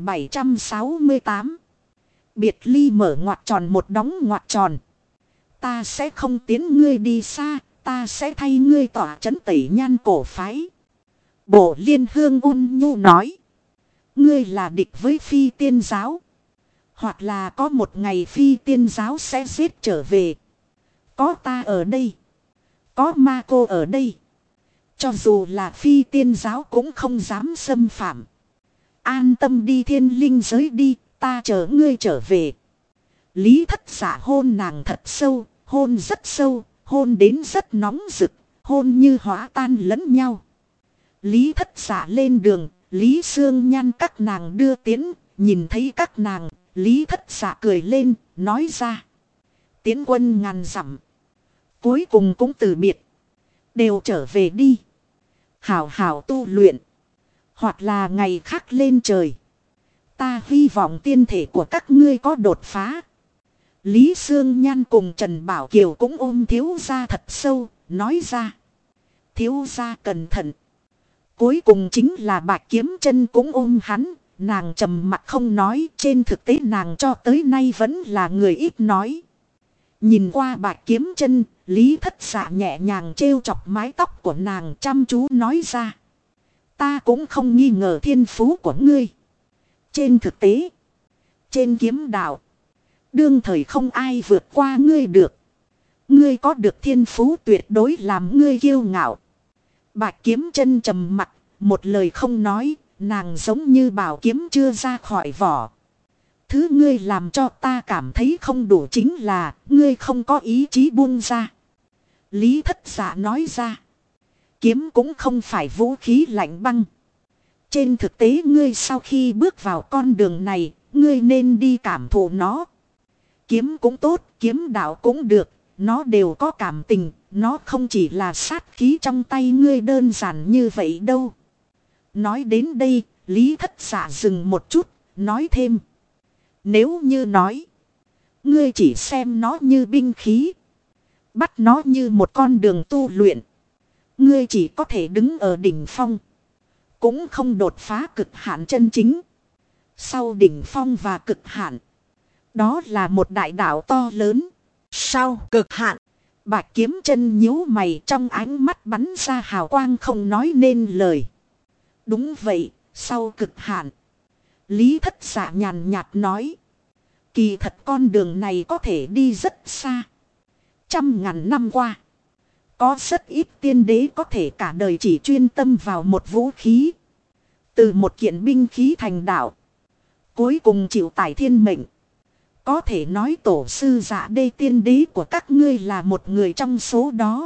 1768. Biệt ly mở ngoặc tròn một đóng ngoặc tròn. Ta sẽ không tiến ngươi đi xa, ta sẽ thay ngươi tỏa trấn Tẩy Nhan cổ phái. Bộ Liên Hương ôn nhu nói. Ngươi là địch với Phi Tiên giáo, hoặc là có một ngày Phi Tiên giáo sẽ giết trở về. Có ta ở đây, có ma cô ở đây, cho dù là Phi Tiên giáo cũng không dám xâm phạm. An tâm đi Thiên Linh giới đi, ta chờ ngươi trở về. Lý Thất Dạ hôn nàng thật sâu, hôn rất sâu, hôn đến rất nóng rực, hôn như hóa tan lẫn nhau. Lý Thất Dạ lên đường, Lý Sương Nhan các nàng đưa tiến, nhìn thấy các nàng, Lý Thất Dạ cười lên, nói ra. Tiến quân ngàn dặm, cuối cùng cũng từ biệt, đều trở về đi. Hảo hảo tu luyện, hoặc là ngày khác lên trời. Ta hy vọng tiên thể của các ngươi có đột phá. Lý Sương Nhan cùng Trần Bảo Kiều cũng ôm thiếu gia thật sâu, nói ra. Thiếu gia cẩn thận. Cuối cùng chính là Bạch Kiếm Chân cũng ôm hắn, nàng trầm mặc không nói, trên thực tế nàng cho tới nay vẫn là người ít nói. Nhìn qua Bạch Kiếm Chân, Lý Thất Dạ nhẹ nhàng trêu chọc mái tóc của nàng, chăm chú nói ra. Ta cũng không nghi ngờ thiên phú của ngươi. Trên thực tế, trên kiếm đạo, đương thời không ai vượt qua ngươi được. Ngươi có được thiên phú tuyệt đối làm ngươi kiêu ngạo. Bạch Kiếm Chân trầm mặc, một lời không nói, nàng giống như bảo kiếm chưa ra khỏi vỏ. Thứ ngươi làm cho ta cảm thấy không đủ chính là ngươi không có ý chí buông ra. Lý Thất Dạ nói ra. Kiếm cũng không phải vũ khí lạnh băng. Trên thực tế ngươi sau khi bước vào con đường này, ngươi nên đi cảm thụ nó. Kiếm cũng tốt, kiếm đạo cũng được, nó đều có cảm tình, nó không chỉ là sát khí trong tay ngươi đơn giản như vậy đâu. Nói đến đây, Lý Thất Dạ dừng một chút, nói thêm. Nếu như nói, ngươi chỉ xem nó như binh khí, bắt nó như một con đường tu luyện, ngươi chỉ có thể đứng ở đỉnh phong, cũng không đột phá cực hạn chân chính. Sau đỉnh phong và cực hạn, đó là một đại đạo to lớn. Sau cực hạn, Bạch Kiếm Chân nhíu mày, trong ánh mắt bắn ra hào quang không nói nên lời. Đúng vậy, sau cực hạn. Lý Thất Dạ nhàn nhạt nói. Kỳ thật con đường này có thể đi rất xa. Trăm ngàn năm qua, có rất ít tiên đế có thể cả đời chỉ chuyên tâm vào một vũ khí. Từ một kiện binh khí thành đạo, cuối cùng chịu tải thiên mệnh. Có thể nói tổ sư Dạ Đê tiên đế của các ngươi là một người trong số đó.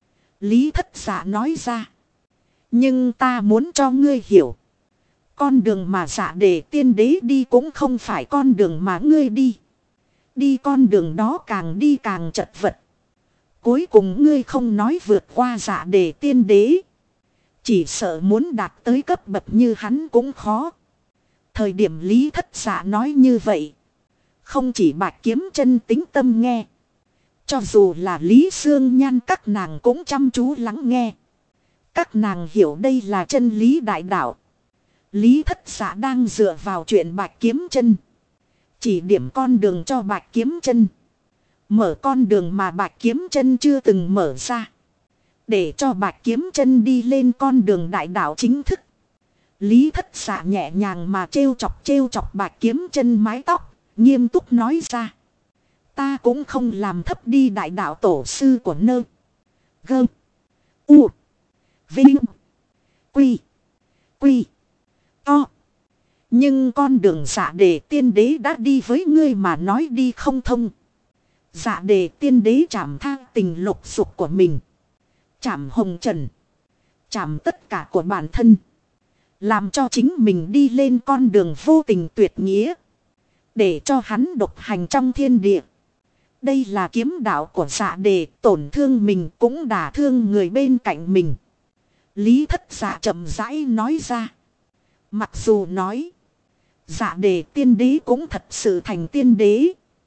Lý Thất Dạ nói ra. Nhưng ta muốn cho ngươi hiểu. Con đường mà Dạ Đê tiên đế đi cũng không phải con đường mà ngươi đi. Đi con đường đó càng đi càng chật vật. Cuối cùng ngươi không nói vượt qua Dạ Đê tiên đế. Chỉ sợ muốn đạt tới cấp bậc như hắn cũng khó. Thời điểm Lý Thất Dạ nói như vậy, không chỉ Bạch Kiếm Chân tính tâm nghe, cho dù là Lý Xương Nhan các nàng cũng chăm chú lắng nghe. Các nàng hiểu đây là chân lý đại đạo. Lý Thất Dạ đang dựa vào chuyện Bạch Kiếm Chân, chỉ điểm con đường cho Bạch Kiếm Chân, mở con đường mà Bạch Kiếm Chân chưa từng mở ra, để cho Bạch Kiếm Chân đi lên con đường đại đạo chính thức. Lý Thất Dạ nhẹ nhàng mà trêu chọc Bạch Kiếm Chân mái tóc, nghiêm túc nói ra. Ta cũng không làm thấp đi đại đạo tổ sư của Nơ, Gơ, U, Vinh, Quy, Quy, To. Nhưng con đường Dạ Đê tiên đế đã đi với ngươi mà nói đi không thông. Dạ Đê tiên đế chảm thang tình lục dục của mình, chảm hồng trần, chảm tất cả của bản thân, làm cho chính mình đi lên con đường vô tình tuyệt nghĩa, để cho hắn độc hành trong thiên địa. Đây là kiếm đạo của Dạ Đê, tổn thương mình cũng đả thương người bên cạnh mình. Lý Thất Dạ chậm rãi nói ra. Mặc dù nói Dạ Đê tiên đế cũng thật sự thành tiên đế,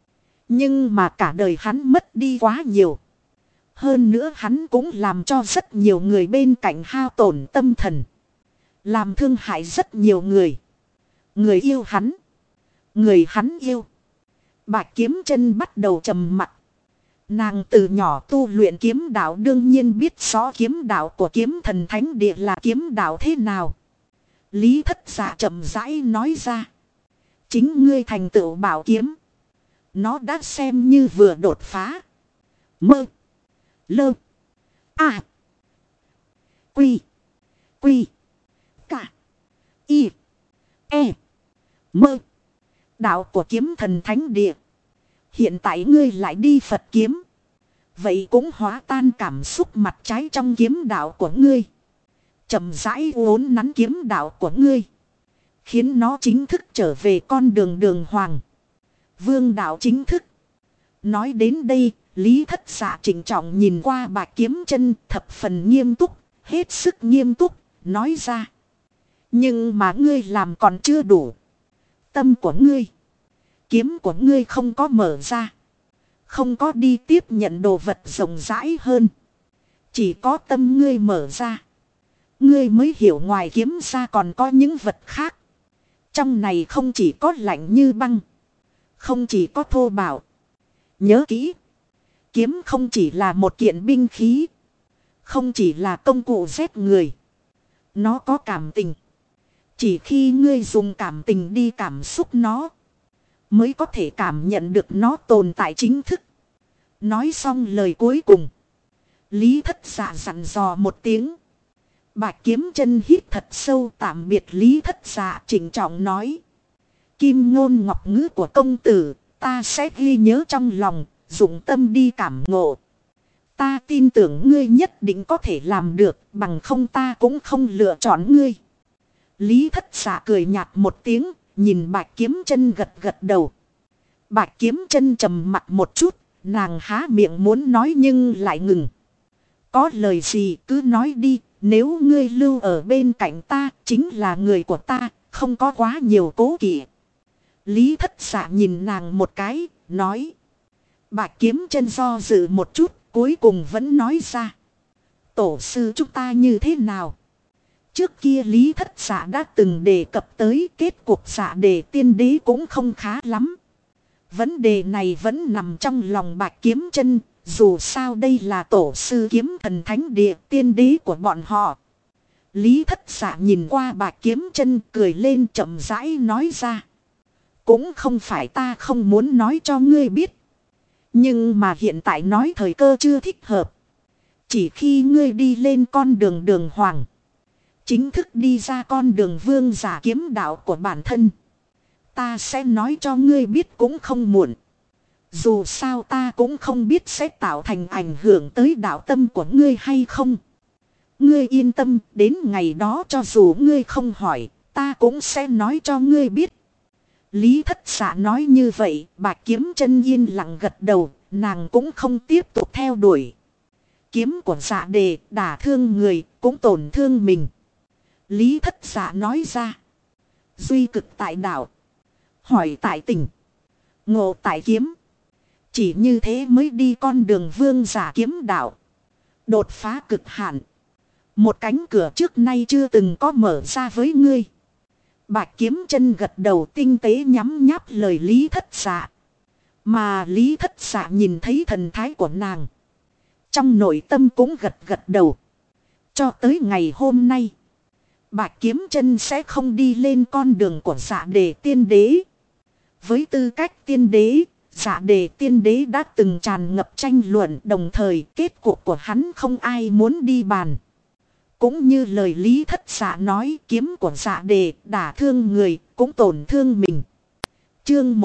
nhưng mà cả đời hắn mất đi quá nhiều. Hơn nữa hắn cũng làm cho rất nhiều người bên cạnh hao tổn tâm thần, làm thương hại rất nhiều người. Người yêu hắn, người hắn yêu. Bạch Kiếm Chân bắt đầu trầm mặc. Nàng từ nhỏ tu luyện kiếm đạo, đương nhiên biết rõ kiếm đạo của Kiếm Thần Thánh Địa là kiếm đạo thế nào. Lý Thất Dạ chậm rãi nói ra. Chính ngươi thành tựu bảo kiếm, nó đã xem như vừa đột phá. Mơ, lơ, a, quy, quy, cả, y, e, mơ. Đạo của Kiếm Thần Thánh Địa. Hiện tại ngươi lại đi Phật kiếm, vậy cũng hóa tan cảm xúc mặt trái trong kiếm đạo của ngươi, chậm rãi uốn nắn kiếm đạo của ngươi, khiến nó chính thức trở về con đường đường hoàng, vương đạo chính thức. Nói đến đây, Lý Thất Dạ trịnh trọng nhìn qua Bạch Kiếm Chân, thập phần nghiêm túc, hết sức nghiêm túc, nói ra. Nhưng mà ngươi làm còn chưa đủ. Tâm của ngươi, kiếm của ngươi không có mở ra, không có đi tiếp nhận đồ vật rộng rãi hơn. Chỉ có tâm ngươi mở ra, ngươi mới hiểu ngoài kiếm ra còn có những vật khác. Trong này không chỉ có lạnh như băng, không chỉ có thô bạo. Nhớ kỹ, kiếm không chỉ là một kiện binh khí, không chỉ là công cụ giết người. Nó có cảm tình. Chỉ khi ngươi dùng cảm tình đi cảm xúc nó, mới có thể cảm nhận được nó tồn tại chính thức. Nói xong lời cuối cùng, Lý Thất Dạ dặn dò một tiếng. Bạch Kiếm Chân hít thật sâu tạm biệt Lý Thất Dạ, trịnh trọng nói. kim ngôn ngọc ngữ của công tử, ta sẽ ghi nhớ trong lòng, dụng tâm đi cảm ngộ. Ta tin tưởng ngươi nhất định có thể làm được, bằng không ta cũng không lựa chọn ngươi. Lý Thất Dạ cười nhạt một tiếng, nhìn Bạch Kiếm Chân gật gật đầu. Bạch Kiếm Chân trầm mặt một chút, nàng há miệng muốn nói nhưng lại ngừng. Có lời gì cứ nói đi, nếu ngươi lưu ở bên cạnh ta, chính là người của ta, không có quá nhiều cố kỵ. Lý Thất Dạ nhìn nàng một cái, nói. Bạch Kiếm Chân do dự một chút, cuối cùng vẫn nói ra. Tổ sư chúng ta như thế nào? Trước kia Lý Thất Dạ đã từng đề cập tới, kết cuộc Dạ Đề tiên đế cũng không khá lắm. Vấn đề này vẫn nằm trong lòng Bạch Kiếm Chân, dù sao đây là tổ sư kiếm thần thánh địa tiên đế của bọn họ. Lý Thất Dạ nhìn qua Bạch Kiếm Chân cười lên chậm rãi nói ra. Cũng không phải ta không muốn nói cho ngươi biết. Nhưng mà hiện tại nói thời cơ chưa thích hợp. Chỉ khi ngươi đi lên con đường đường hoàng. Chính thức đi ra con đường vương giả kiếm đạo của bản thân. Ta sẽ nói cho ngươi biết cũng không muộn. Dù sao ta cũng không biết sẽ tạo thành ảnh hưởng tới đạo tâm của ngươi hay không. Ngươi yên tâm, đến ngày đó cho dù ngươi không hỏi, ta cũng sẽ nói cho ngươi biết. Lý Thất Dạ nói như vậy, Bạch Kiếm Chân yên lặng gật đầu, nàng cũng không tiếp tục theo đuổi. Kiếm của Dạ Đề đả thương người, cũng tổn thương mình. Lý Thất Dạ nói ra. Duy cực tại đạo. Hỏi tại tình. Ngộ tại kiếm. Chỉ như thế mới đi con đường vương giả kiếm đạo. Đột phá cực hạn. Một cánh cửa trước nay chưa từng có mở ra với ngươi. Bạch Kiếm Chân gật đầu tinh tế nhắm nháp lời Lý Thất Dạ. Mà Lý Thất Dạ nhìn thấy thần thái của nàng. Trong nội tâm cũng gật gật đầu. Cho tới ngày hôm nay. Bạch Kiếm Chân sẽ không đi lên con đường của Dạ Đề tiên đế. Với tư cách tiên đế, Dạ Đề tiên đế đã từng tràn ngập tranh luận, đồng thời kết cục của hắn không ai muốn đi bàn. Cũng như lời Lý Thất Dạ nói, kiếm của Dạ Đề đả thương người, cũng tổn thương mình. Chương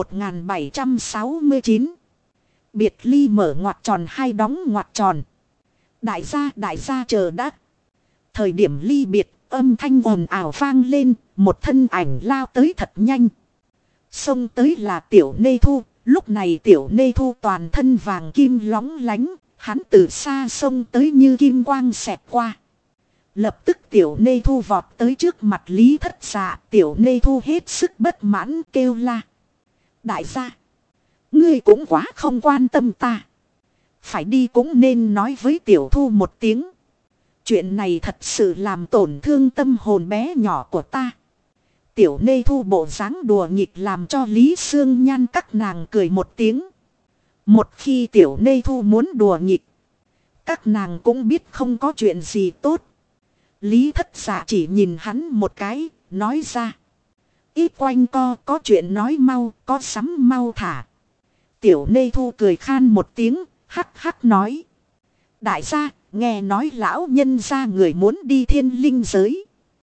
1769. Biệt ly mở ngoặc tròn hay đóng ngoặc tròn. Đại gia chờ đã. Thời điểm ly biệt, âm thanh ồn ào vang lên, một thân ảnh lao tới thật nhanh. Xông tới là Tiểu Nê Thu, lúc này Tiểu Nê Thu toàn thân vàng kim lóng lánh, hắn từ xa xông tới như kim quang xẹt qua. Lập tức Tiểu Nê Thu vọt tới trước mặt Lý Thất Dạ, Tiểu Nê Thu hết sức bất mãn kêu la. Đại gia, ngươi cũng quá không quan tâm ta. Phải đi cũng nên nói với Tiểu Thu một tiếng. Chuyện này thật sự làm tổn thương tâm hồn bé nhỏ của ta. Tiểu Nê Thu bộ dáng đùa nghịch làm cho Lý Sương Nhan các nàng cười một tiếng. Một khi Tiểu Nê Thu muốn đùa nghịch, các nàng cũng biết không có chuyện gì tốt. Lý Thất Dạ chỉ nhìn hắn một cái, nói ra. Ít quanh co, có chuyện nói mau, có sắm mau thả. Tiểu Nê Thu cười khan một tiếng, hắc hắc nói. Đại gia, nghe nói lão nhân gia người muốn đi thiên linh giới.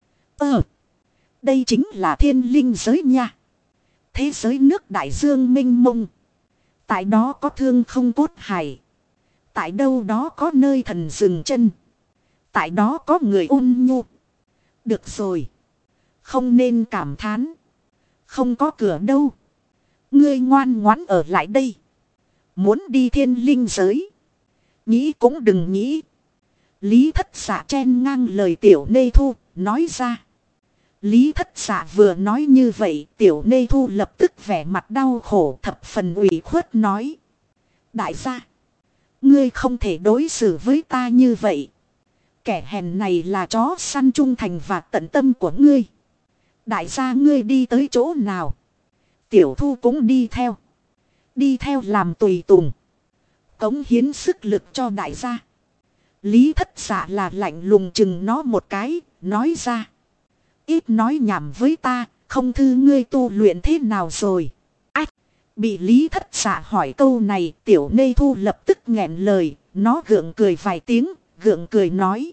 Đây chính là thiên linh giới nha. Thế giới nước đại dương mênh mông. Tại đó có thương không cốt hải. Tại đâu đó có nơi thần dừng chân. Tại đó có người ôn nhu. Được rồi. Không nên cảm thán. Không có cửa đâu. Ngươi ngoan ngoãn ở lại đây. Muốn đi thiên linh giới. Nghĩ cũng đừng nghĩ. Lý Thất Dạ chen ngang lời Tiểu Nê Thu, nói ra. Lý Thất Dạ vừa nói như vậy, Tiểu Nê Thu lập tức vẻ mặt đau khổ thập phần ủy khuất nói. Đại gia, ngươi không thể đối xử với ta như vậy. Kẻ hèn này là chó săn trung thành và tận tâm của ngươi. Đại gia ngươi đi tới chỗ nào? Tiểu Thu cũng đi theo. Đi theo làm tùy tùng. Cống hiến sức lực cho đại gia. Lý Thất Dạ là lạnh lùng chừng nó một cái, nói ra. Ít nói nhảm với ta, không thư ngươi tu luyện thế nào rồi? Ách! Bị Lý Thất Dạ hỏi câu này, Tiểu Nê Thu lập tức nghẹn lời, nó gượng cười vài tiếng, gượng cười nói.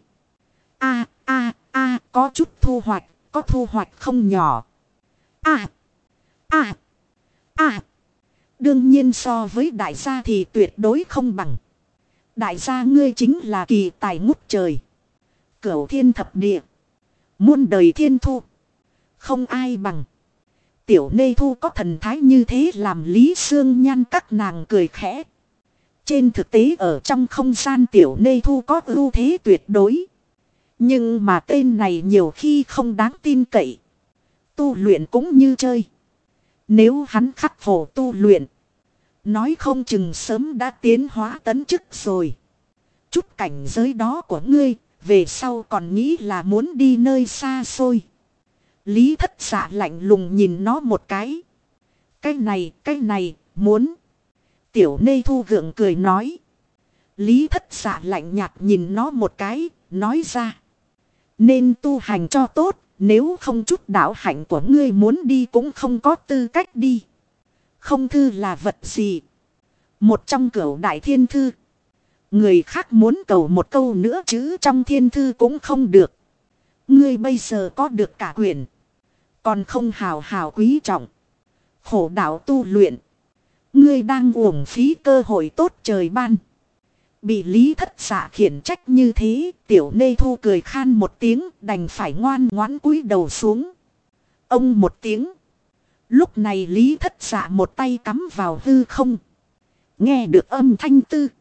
Có chút thu hoạch, có thu hoạch không nhỏ. À. À. Đương nhiên so với đại gia thì tuyệt đối không bằng. Đại gia ngươi chính là kỳ tài ngút trời. Cửu thiên thập địa. Muôn đời thiên thu. Không ai bằng. Tiểu Nê Thu có thần thái như thế làm Lý Sương Nhan các nàng cười khẽ. Trên thực tế ở trong không gian Tiểu Nê Thu có ưu thế tuyệt đối. Nhưng mà tên này nhiều khi không đáng tin cậy. Tu luyện cũng như chơi. Nếu hắn khắc khổ tu luyện. Nói không chừng sớm đã tiến hóa tấn chức rồi. Chút cảnh giới đó của ngươi. Về sau còn nghĩ là muốn đi nơi xa xôi. Lý Thất Dạ lạnh lùng nhìn nó một cái. Cái này, muốn. Tiểu Nê Thu gượng cười nói. Lý Thất Dạ lạnh nhạt nhìn nó một cái, nói ra. Nên tu hành cho tốt, nếu không chút đạo hạnh của ngươi muốn đi cũng không có tư cách đi. Không thư là vật gì? Một trong cửu đại thiên thư. Người khác muốn cầu một câu nữa chứ trong thiên thư cũng không được. Ngươi bây giờ có được cả quyển. Còn không hào hào quý trọng. Khổ đạo tu luyện. Ngươi đang uổng phí cơ hội tốt trời ban. Bị Lý Thất Dạ khiển trách như thế. Tiểu Nê Thu cười khan một tiếng. Đành phải ngoan ngoãn cúi đầu xuống. Ông một tiếng. Lúc này Lý Thất Dạ một tay cắm vào hư không. Nghe được âm thanh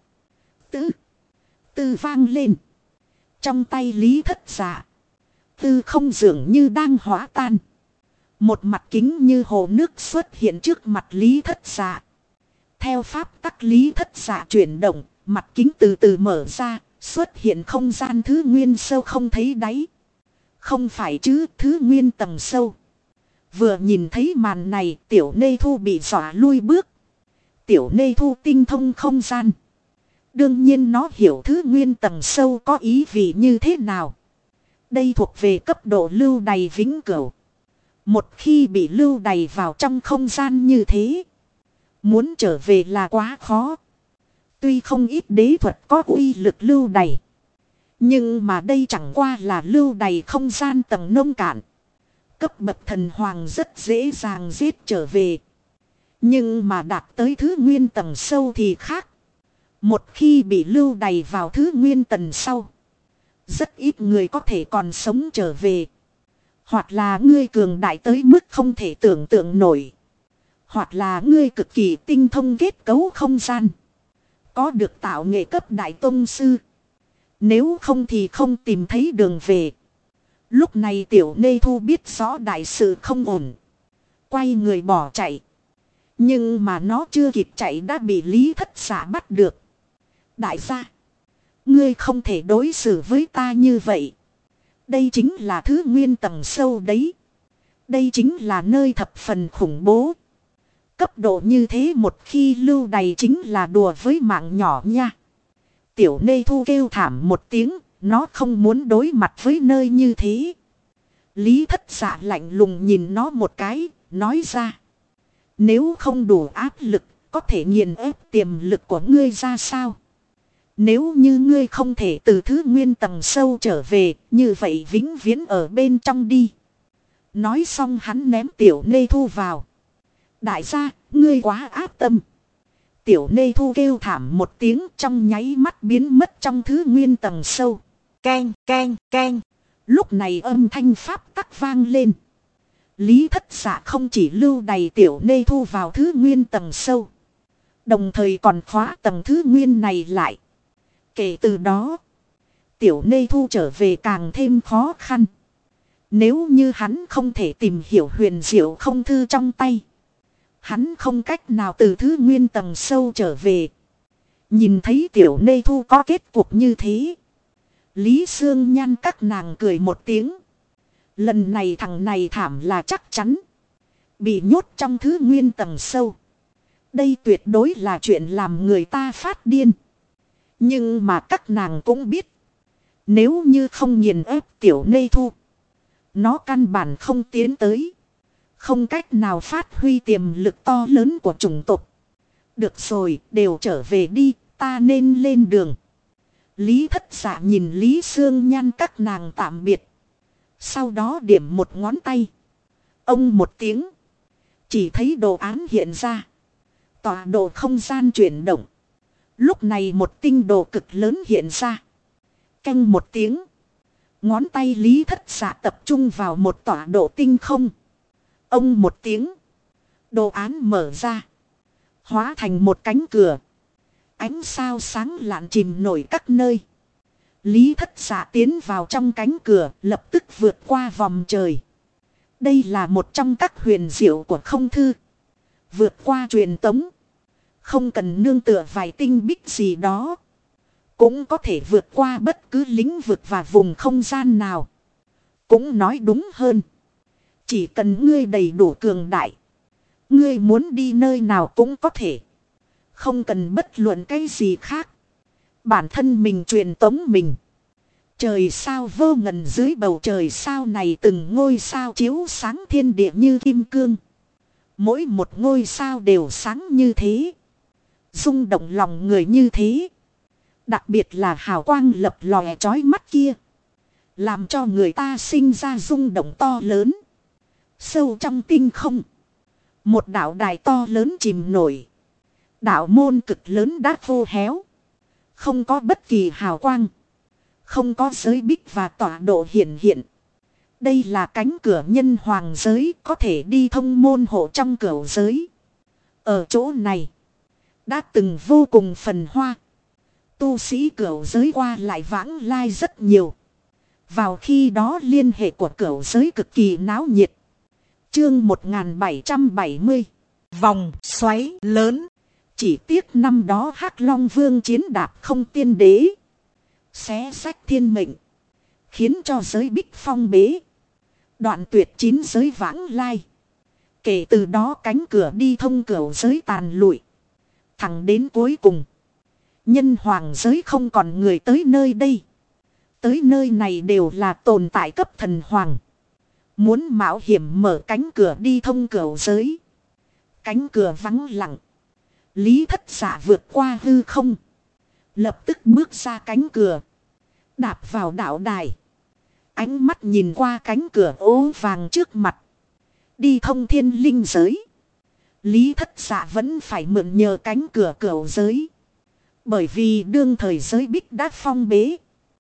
tư vang lên. Trong tay Lý Thất Dạ. Tư không dường như đang hóa tan. Một mặt kính như hồ nước xuất hiện trước mặt Lý Thất Dạ. Theo pháp tắc Lý Thất Dạ chuyển động, mặt kính từ từ mở ra, xuất hiện không gian thứ nguyên sâu không thấy đáy. Không phải chứ, thứ nguyên tầng sâu. Vừa nhìn thấy màn này, Tiểu Nê Thu bị dọa lui bước. Tiểu Nê Thu tinh thông không gian. Đương nhiên nó hiểu thứ nguyên tầng sâu có ý vị như thế nào. Đây thuộc về cấp độ lưu đày vĩnh cửu. Một khi bị lưu đày vào trong không gian như thế. Muốn trở về là quá khó. Tuy không ít đế thuật có uy lực lưu đày. Nhưng mà đây chẳng qua là lưu đày không gian tầng nông cạn. Cấp bậc thần hoàng rất dễ dàng giết trở về. Nhưng mà đạt tới thứ nguyên tầng sâu thì khác. Một khi bị lưu đày vào thứ nguyên tầng sau. Rất ít người có thể còn sống trở về. Hoặc là ngươi cường đại tới mức không thể tưởng tượng nổi. Hoặc là ngươi cực kỳ tinh thông kết cấu không gian. Có được tạo nghệ cấp đại tông sư. Nếu không thì không tìm thấy đường về. Lúc này Tiểu Nê Thu biết rõ đại sự không ổn. Quay người bỏ chạy. Nhưng mà nó chưa kịp chạy đã bị Lý Thất Dạ bắt được. Đại gia. Ngươi không thể đối xử với ta như vậy. Đây chính là thứ nguyên tầng sâu đấy. Đây chính là nơi thập phần khủng bố. Cấp độ như thế một khi lưu đày chính là đùa với mạng nhỏ nha. Tiểu Nê Thu kêu thảm một tiếng. Nó không muốn đối mặt với nơi như thế. Lý Thất Dạ lạnh lùng nhìn nó một cái. Nói ra. Nếu không đủ áp lực. Có thể nghiền ép tiềm lực của ngươi ra sao? Nếu như ngươi không thể từ thứ nguyên tầng sâu trở về. Như vậy vĩnh viễn ở bên trong đi. Nói xong hắn ném Tiểu Nê Thu vào. Đại gia, ngươi quá ác tâm. Tiểu Nê Thu kêu thảm một tiếng trong nháy mắt biến mất trong thứ nguyên tầng sâu. Keng, keng, keng. Lúc này âm thanh pháp tắc vang lên. Lý Thất Dạ không chỉ lưu đày Tiểu Nê Thu vào thứ nguyên tầng sâu. Đồng thời còn khóa tầng thứ nguyên này lại. Kể từ đó, Tiểu Nê Thu trở về càng thêm khó khăn. Nếu như hắn không thể tìm hiểu huyền diệu không thư trong tay. Hắn không cách nào từ thứ nguyên tầng sâu trở về. Nhìn thấy Tiểu Nê Thu có kết cục như thế. Lý Sương Nhan các nàng cười một tiếng. Lần này thằng này thảm là chắc chắn. Bị nhốt trong thứ nguyên tầng sâu. Đây tuyệt đối là chuyện làm người ta phát điên. Nhưng mà các nàng cũng biết. Nếu như không nghiền ép Tiểu Nê Thu. Nó căn bản không tiến tới. Không cách nào phát huy tiềm lực to lớn của chủng tộc. Được rồi, đều trở về đi, ta nên lên đường. Lý Thất Dạ nhìn Lý Sương Nhan các nàng tạm biệt. Sau đó điểm một ngón tay. Ông một tiếng. Chỉ thấy đồ án hiện ra. Tọa độ không gian chuyển động. Lúc này một tinh đồ cực lớn hiện ra. Canh một tiếng. Ngón tay Lý Thất Dạ tập trung vào một tọa độ tinh không. Ông một tiếng. Đồ án mở ra. Hóa thành một cánh cửa. Ánh sao sáng lạn chìm nổi các nơi. Lý Thất Dạ tiến vào trong cánh cửa, lập tức vượt qua vòng trời. Đây là một trong các huyền diệu của không thư. Vượt qua truyền tống. Không cần nương tựa vài tinh bích gì đó. Cũng có thể vượt qua bất cứ lĩnh vực và vùng không gian nào. Cũng nói đúng hơn. Chỉ cần ngươi đầy đủ cường đại. Ngươi muốn đi nơi nào cũng có thể. Không cần bất luận cái gì khác. Bản thân mình truyền tống mình. Trời sao vô ngần dưới bầu trời sao này từng ngôi sao chiếu sáng thiên địa như kim cương. Mỗi một ngôi sao đều sáng như thế. Rung động lòng người như thế. Đặc biệt là hào quang lập lòe chói mắt kia. Làm cho người ta sinh ra rung động to lớn. Sâu trong tinh không. Một đạo đài to lớn chìm nổi. Đạo môn cực lớn đã khô héo. Không có bất kỳ hào quang. Không có giới bích và tọa độ hiện. Đây là cánh cửa nhân hoàng giới có thể đi thông môn hộ trong cửu giới. Ở chỗ này. Đã từng vô cùng phần hoa. Tu sĩ cửu giới qua lại vãng lai rất nhiều. Vào khi đó liên hệ của cửu giới cực kỳ náo nhiệt. Chương 1770. Vòng xoáy lớn. Chỉ tiếc năm đó Hắc Long Vương chiến đạp không tiên đế. Xé sách thiên mệnh. Khiến cho giới bích phong bế. Đoạn tuyệt 9 giới vãng lai. Kể từ đó cánh cửa đi thông cửu giới tàn lụi. Thẳng đến cuối cùng. Nhân hoàng giới không còn người tới nơi đây. Tới nơi này đều là tồn tại cấp thần hoàng. Muốn mạo hiểm mở cánh cửa đi thông cửu giới. Cánh cửa vắng lặng. Lý Thất Dạ vượt qua hư không. Lập tức bước ra cánh cửa. Đạp vào đạo đài. Ánh mắt nhìn qua cánh cửa ố vàng trước mặt. Đi thông thiên linh giới. Lý Thất Dạ vẫn phải mượn nhờ cánh cửa cửu giới. Bởi vì đương thời giới bích đã phong bế.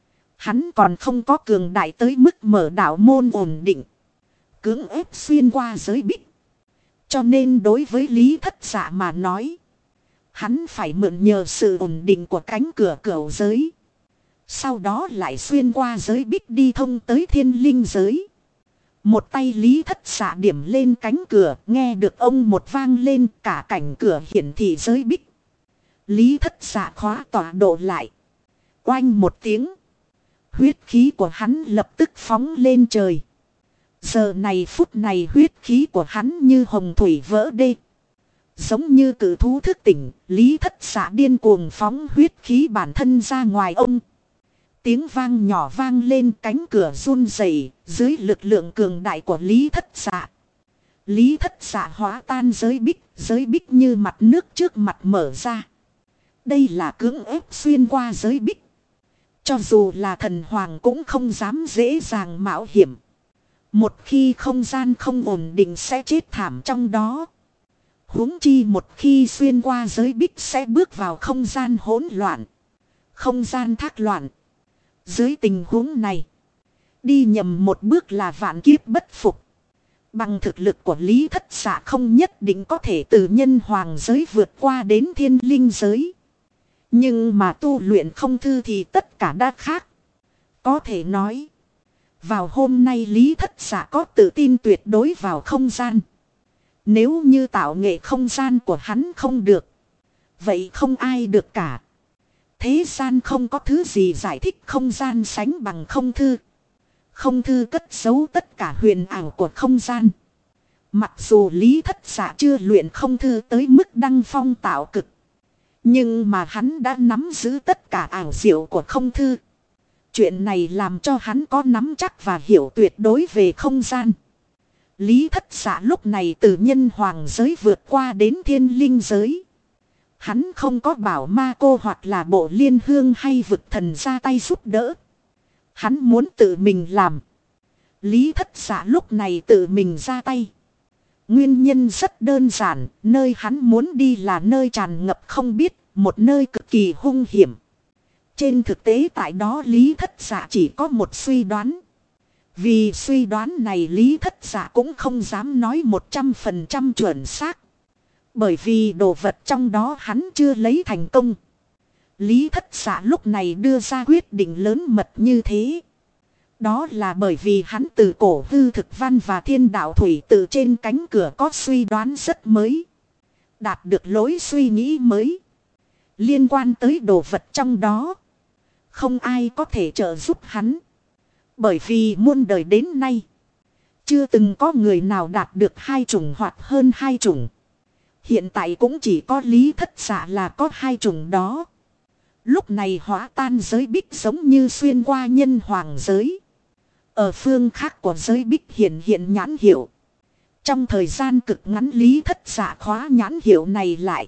Hắn còn không có cường đại tới mức mở đạo môn ổn định. Cưỡng ép xuyên qua giới bích. Cho nên đối với Lý Thất Dạ mà nói. Hắn phải mượn nhờ sự ổn định của cánh cửa cửu giới. Sau đó lại xuyên qua giới bích đi thông tới thiên linh giới. Một tay Lý Thất Dạ điểm lên cánh cửa, nghe được ông một vang lên, cả cảnh cửa hiển thị giới bích. Lý Thất Dạ khóa tọa độ lại. Oanh một tiếng. Huyết khí của hắn lập tức phóng lên trời. Giờ này phút này huyết khí của hắn như hồng thủy vỡ đê. Giống như cự thú thức tỉnh, Lý Thất Dạ điên cuồng phóng huyết khí bản thân ra ngoài ông. Tiếng vang nhỏ vang lên, cánh cửa run rẩy dưới lực lượng cường đại của Lý Thất Dạ. Lý Thất Dạ hóa tan giới bích như mặt nước trước mặt mở ra. Đây là cưỡng ép xuyên qua giới bích. Cho dù là thần hoàng cũng không dám dễ dàng mạo hiểm. Một khi không gian không ổn định sẽ chết thảm trong đó. Huống chi một khi xuyên qua giới bích sẽ bước vào không gian hỗn loạn. Không gian thác loạn. Dưới tình huống này. Đi nhầm một bước là vạn kiếp bất phục. Bằng thực lực của Lý Thất Dạ không nhất định có thể từ nhân hoàng giới vượt qua đến thiên linh giới. Nhưng mà tu luyện không thư thì tất cả đã khác. Có thể nói. Vào hôm nay Lý Thất Dạ có tự tin tuyệt đối vào không gian. Nếu như tạo nghệ không gian của hắn không được. Vậy không ai được cả. Thế gian không có thứ gì giải thích không gian sánh bằng không thư. Không thư cất giấu tất cả huyền ảo của không gian. Mặc dù Lý Thất Dạ chưa luyện không thư tới mức đăng phong tạo cực. Nhưng mà hắn đã nắm giữ tất cả ảo diệu của không thư. Chuyện này làm cho hắn có nắm chắc và hiểu tuyệt đối về không gian. Lý Thất Dạ lúc này từ nhân hoàng giới vượt qua đến thiên linh giới. Hắn không có bảo ma cô hoặc là bộ liên hương hay vực thần ra tay giúp đỡ. Hắn muốn tự mình làm. Lý Thất Dạ lúc này tự mình ra tay. Nguyên nhân rất đơn giản, nơi hắn muốn đi là nơi tràn ngập không biết, một nơi cực kỳ hung hiểm. Trên thực tế tại đó Lý Thất Dạ chỉ có một suy đoán. Vì suy đoán này Lý Thất Dạ cũng không dám nói 100% chuẩn xác. Bởi vì đồ vật trong đó hắn chưa lấy thành công. Lý Thất Dạ lúc này đưa ra quyết định lớn mật như thế. Đó là bởi vì hắn từ cổ hư thực văn và thiên đạo thủy tự trên cánh cửa có suy đoán rất mới. Đạt được lối suy nghĩ mới. Liên quan tới đồ vật trong đó. Không ai có thể trợ giúp hắn. Bởi vì muôn đời đến nay. Chưa từng có người nào đạt được 2 chủng hoặc hơn 2 chủng. Hiện tại cũng chỉ có Lý Thất Dạ là có 2 chủng đó. Lúc này hóa tan giới bích giống như xuyên qua nhân hoàng giới. Ở phương khác của giới bích hiện nhãn hiệu. Trong thời gian cực ngắn Lý Thất Dạ khóa nhãn hiệu này lại.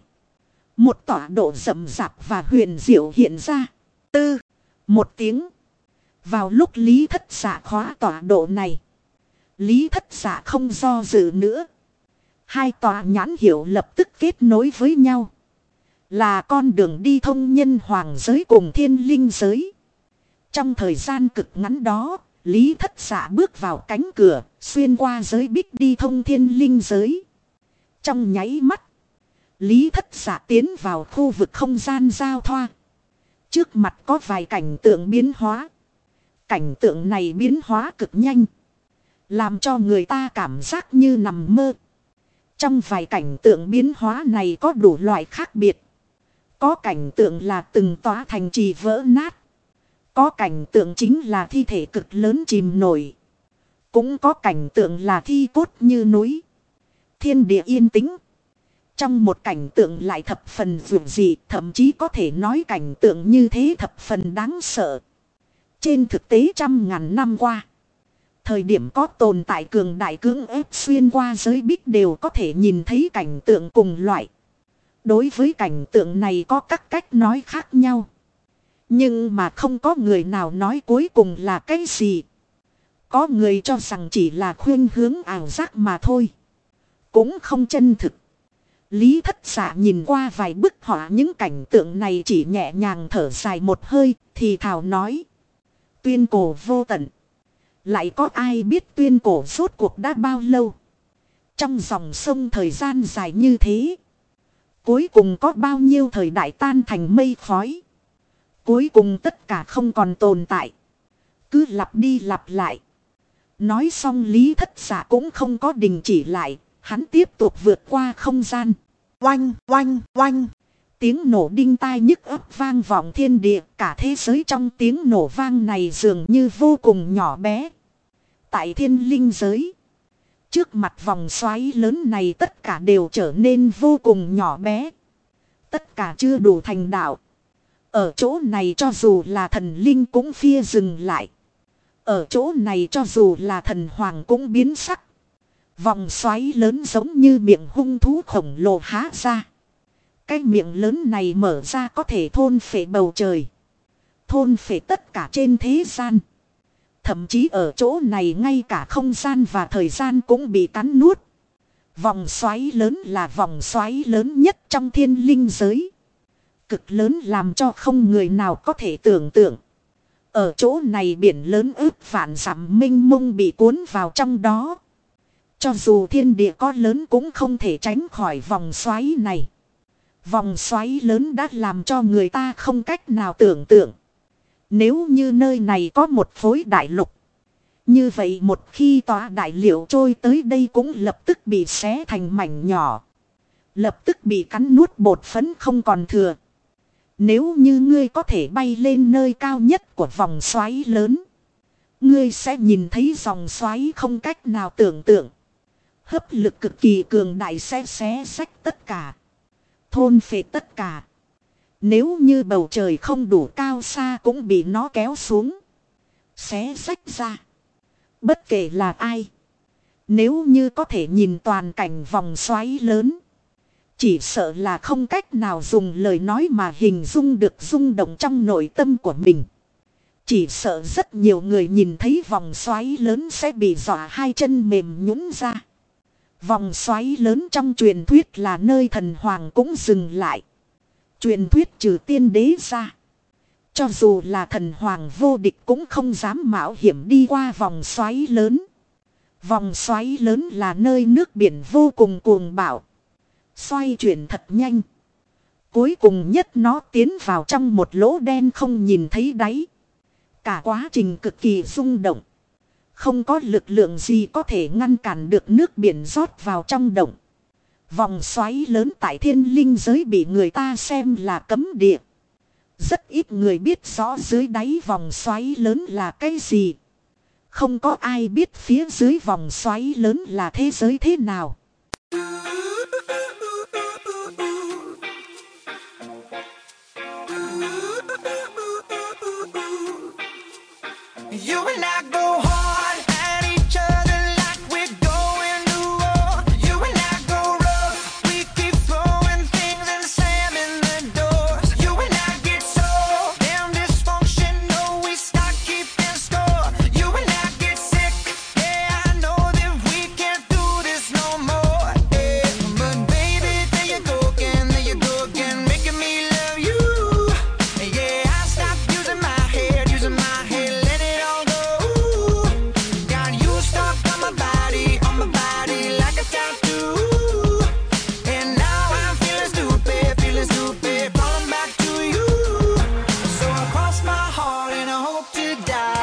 Một tọa độ rậm rạp và huyền diệu hiện ra. Tư. Một tiếng. Vào lúc Lý Thất Dạ khóa tọa độ này. Lý Thất Dạ không do dự nữa. 2 tọa nhãn hiệu lập tức kết nối với nhau. Là con đường đi thông nhân hoàng giới cùng thiên linh giới. Trong thời gian cực ngắn đó. Lý Thất Dạ bước vào cánh cửa. Xuyên qua giới bích đi thông thiên linh giới. Trong nháy mắt. Lý Thất Dạ tiến vào khu vực không gian giao thoa. Trước mặt có vài cảnh tượng biến hóa. Cảnh tượng này biến hóa cực nhanh. Làm cho người ta cảm giác như nằm mơ. Trong vài cảnh tượng biến hóa này có đủ loại khác biệt. Có cảnh tượng là từng tòa thành trì vỡ nát. Có cảnh tượng chính là thi thể cực lớn chìm nổi. Cũng có cảnh tượng là thi cốt như núi. Thiên địa yên tĩnh. Trong một cảnh tượng lại thập phần vượt dị, thậm chí có thể nói cảnh tượng như thế thập phần đáng sợ. Trên thực tế 100.000 năm qua, thời điểm có tồn tại cường đại cưỡng ép xuyên qua giới bích đều có thể nhìn thấy cảnh tượng cùng loại. Đối với cảnh tượng này có các cách nói khác nhau. Nhưng mà không có người nào nói cuối cùng là cái gì. Có người cho rằng chỉ là khuynh hướng ảo giác mà thôi. Cũng không chân thực. Lý Thất Dạ nhìn qua vài bức họa những cảnh tượng này chỉ nhẹ nhàng thở dài một hơi thì thào nói. Tuyên cổ vô tận. Lại có ai biết tuyên cổ rốt cuộc đã bao lâu. Trong dòng sông thời gian dài như thế. Cuối cùng có bao nhiêu thời đại tan thành mây khói. Cuối cùng tất cả không còn tồn tại. Cứ lặp đi lặp lại. Nói xong Lý Thất Dạ cũng không có đình chỉ lại. Hắn tiếp tục vượt qua không gian. Oanh, oanh, oanh. Tiếng nổ đinh tai nhức ấp vang vọng thiên địa. Cả thế giới trong tiếng nổ vang này dường như vô cùng nhỏ bé. Tại thiên linh giới. Trước mặt vòng xoáy lớn này tất cả đều trở nên vô cùng nhỏ bé. Tất cả chưa đủ thành đạo. Ở chỗ này cho dù là thần linh cũng phia dừng lại. Ở chỗ này cho dù là thần hoàng cũng biến sắc. Vòng xoáy lớn giống như miệng hung thú khổng lồ há ra. Cái miệng lớn này mở ra có thể thôn phệ bầu trời. Thôn phệ tất cả trên thế gian. Thậm chí ở chỗ này ngay cả không gian và thời gian cũng bị cắn nuốt. Vòng xoáy lớn là vòng xoáy lớn nhất trong thiên linh giới. Cực lớn làm cho không người nào có thể tưởng tượng. Ở chỗ này biển lớn ước vạn dặm mênh mông bị cuốn vào trong đó. Cho dù thiên địa có lớn cũng không thể tránh khỏi vòng xoáy này. Vòng xoáy lớn đã làm cho người ta không cách nào tưởng tượng. Nếu như nơi này có một khối đại lục. Như vậy một khi tòa đại liệu trôi tới đây cũng lập tức bị xé thành mảnh nhỏ. Lập tức bị cắn nuốt bột phấn không còn thừa. Nếu như ngươi có thể bay lên nơi cao nhất của vòng xoáy lớn. Ngươi sẽ nhìn thấy dòng xoáy không cách nào tưởng tượng. Hấp lực cực kỳ cường đại sẽ xé xách tất cả. Thôn phệ tất cả. Nếu như bầu trời không đủ cao xa cũng bị nó kéo xuống. Xé xách ra. Bất kể là ai. Nếu như có thể nhìn toàn cảnh vòng xoáy lớn. Chỉ sợ là không cách nào dùng lời nói mà hình dung được rung động trong nội tâm của mình. Chỉ sợ rất nhiều người nhìn thấy vòng xoáy lớn sẽ bị dọa hai chân mềm nhũn ra. Vòng xoáy lớn trong truyền thuyết là nơi thần hoàng cũng dừng lại. Truyền thuyết trừ tiên đế ra, cho dù là thần hoàng vô địch cũng không dám mạo hiểm đi qua vòng xoáy lớn. Vòng xoáy lớn là nơi nước biển vô cùng cuồng bạo, xoay chuyển thật nhanh. Cuối cùng nhất nó tiến vào trong một lỗ đen không nhìn thấy đáy. Cả quá trình cực kỳ rung động. Không có lực lượng gì có thể ngăn cản được nước biển rót vào trong động. Vòng xoáy lớn tại thiên linh giới bị người ta xem là cấm địa. Rất ít người biết rõ dưới đáy vòng xoáy lớn là cái gì. Không có ai biết phía dưới vòng xoáy lớn là thế giới thế nào. You and I go hard at each other like we're going to war. You and I go rough, we keep throwing things and slamming the doors. You and I get so damn dysfunctional, we start keeping score. You and I get sick, yeah, I know that we can't do this no more. Yeah. But baby, there you go again, making me love you. Yeah, I stopped using my head, let it all go. Got you stuck on my body like a tattoo. And now I'm feeling stupid, falling back to you. So I cross my heart and I hope to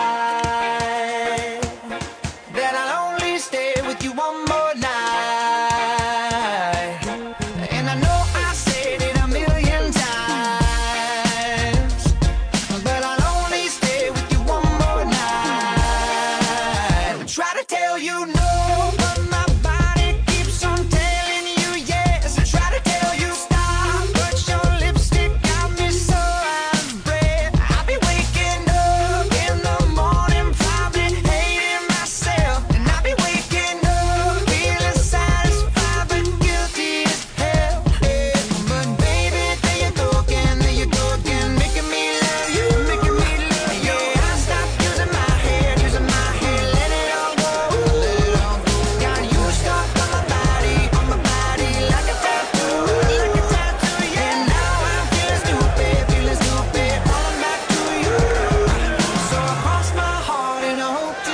die, that I'll only stay with you one more night. And I know I said it a million times, but I'll only stay with you one more night. Try to tell you no, but my body keeps on telling you yes. I try to tell you stop, but your lipstick got me so out of breath. I'll be waking up in the morning, probably hating myself. And I'll be waking up feeling satisfied, but guilty as hell. Yeah. But baby, there you go again, making me love you. Yeah, I stopped using my head, let it all go. Got you stuck on my body like a tattoo. And now I'm feeling stupid, falling back to you. So I cross my heart and I hope to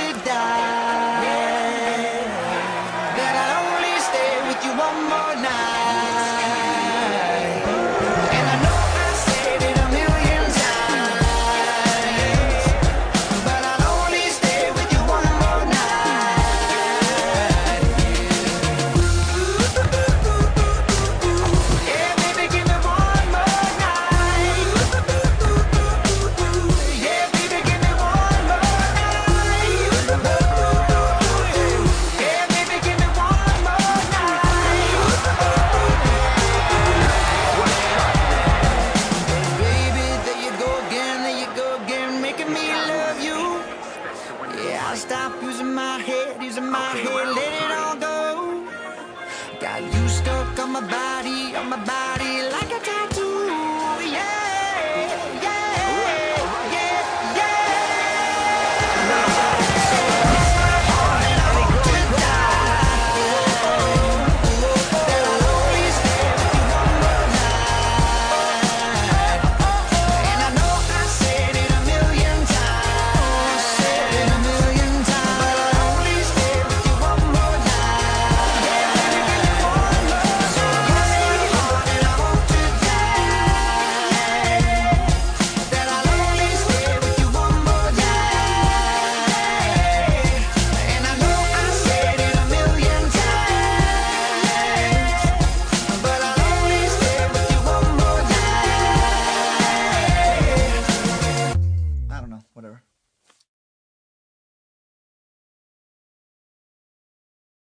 die, that I'll only stay with you one more night. And I know I said it a million times, but I'll only stay with you one more night. Yeah, baby, give me one more night. Yeah, baby, give me one more night. Yeah, baby, give me one more night. Baby, there you go again, making me love you. Yeah, I stopped using my head, let it all go. Got you stuck on my body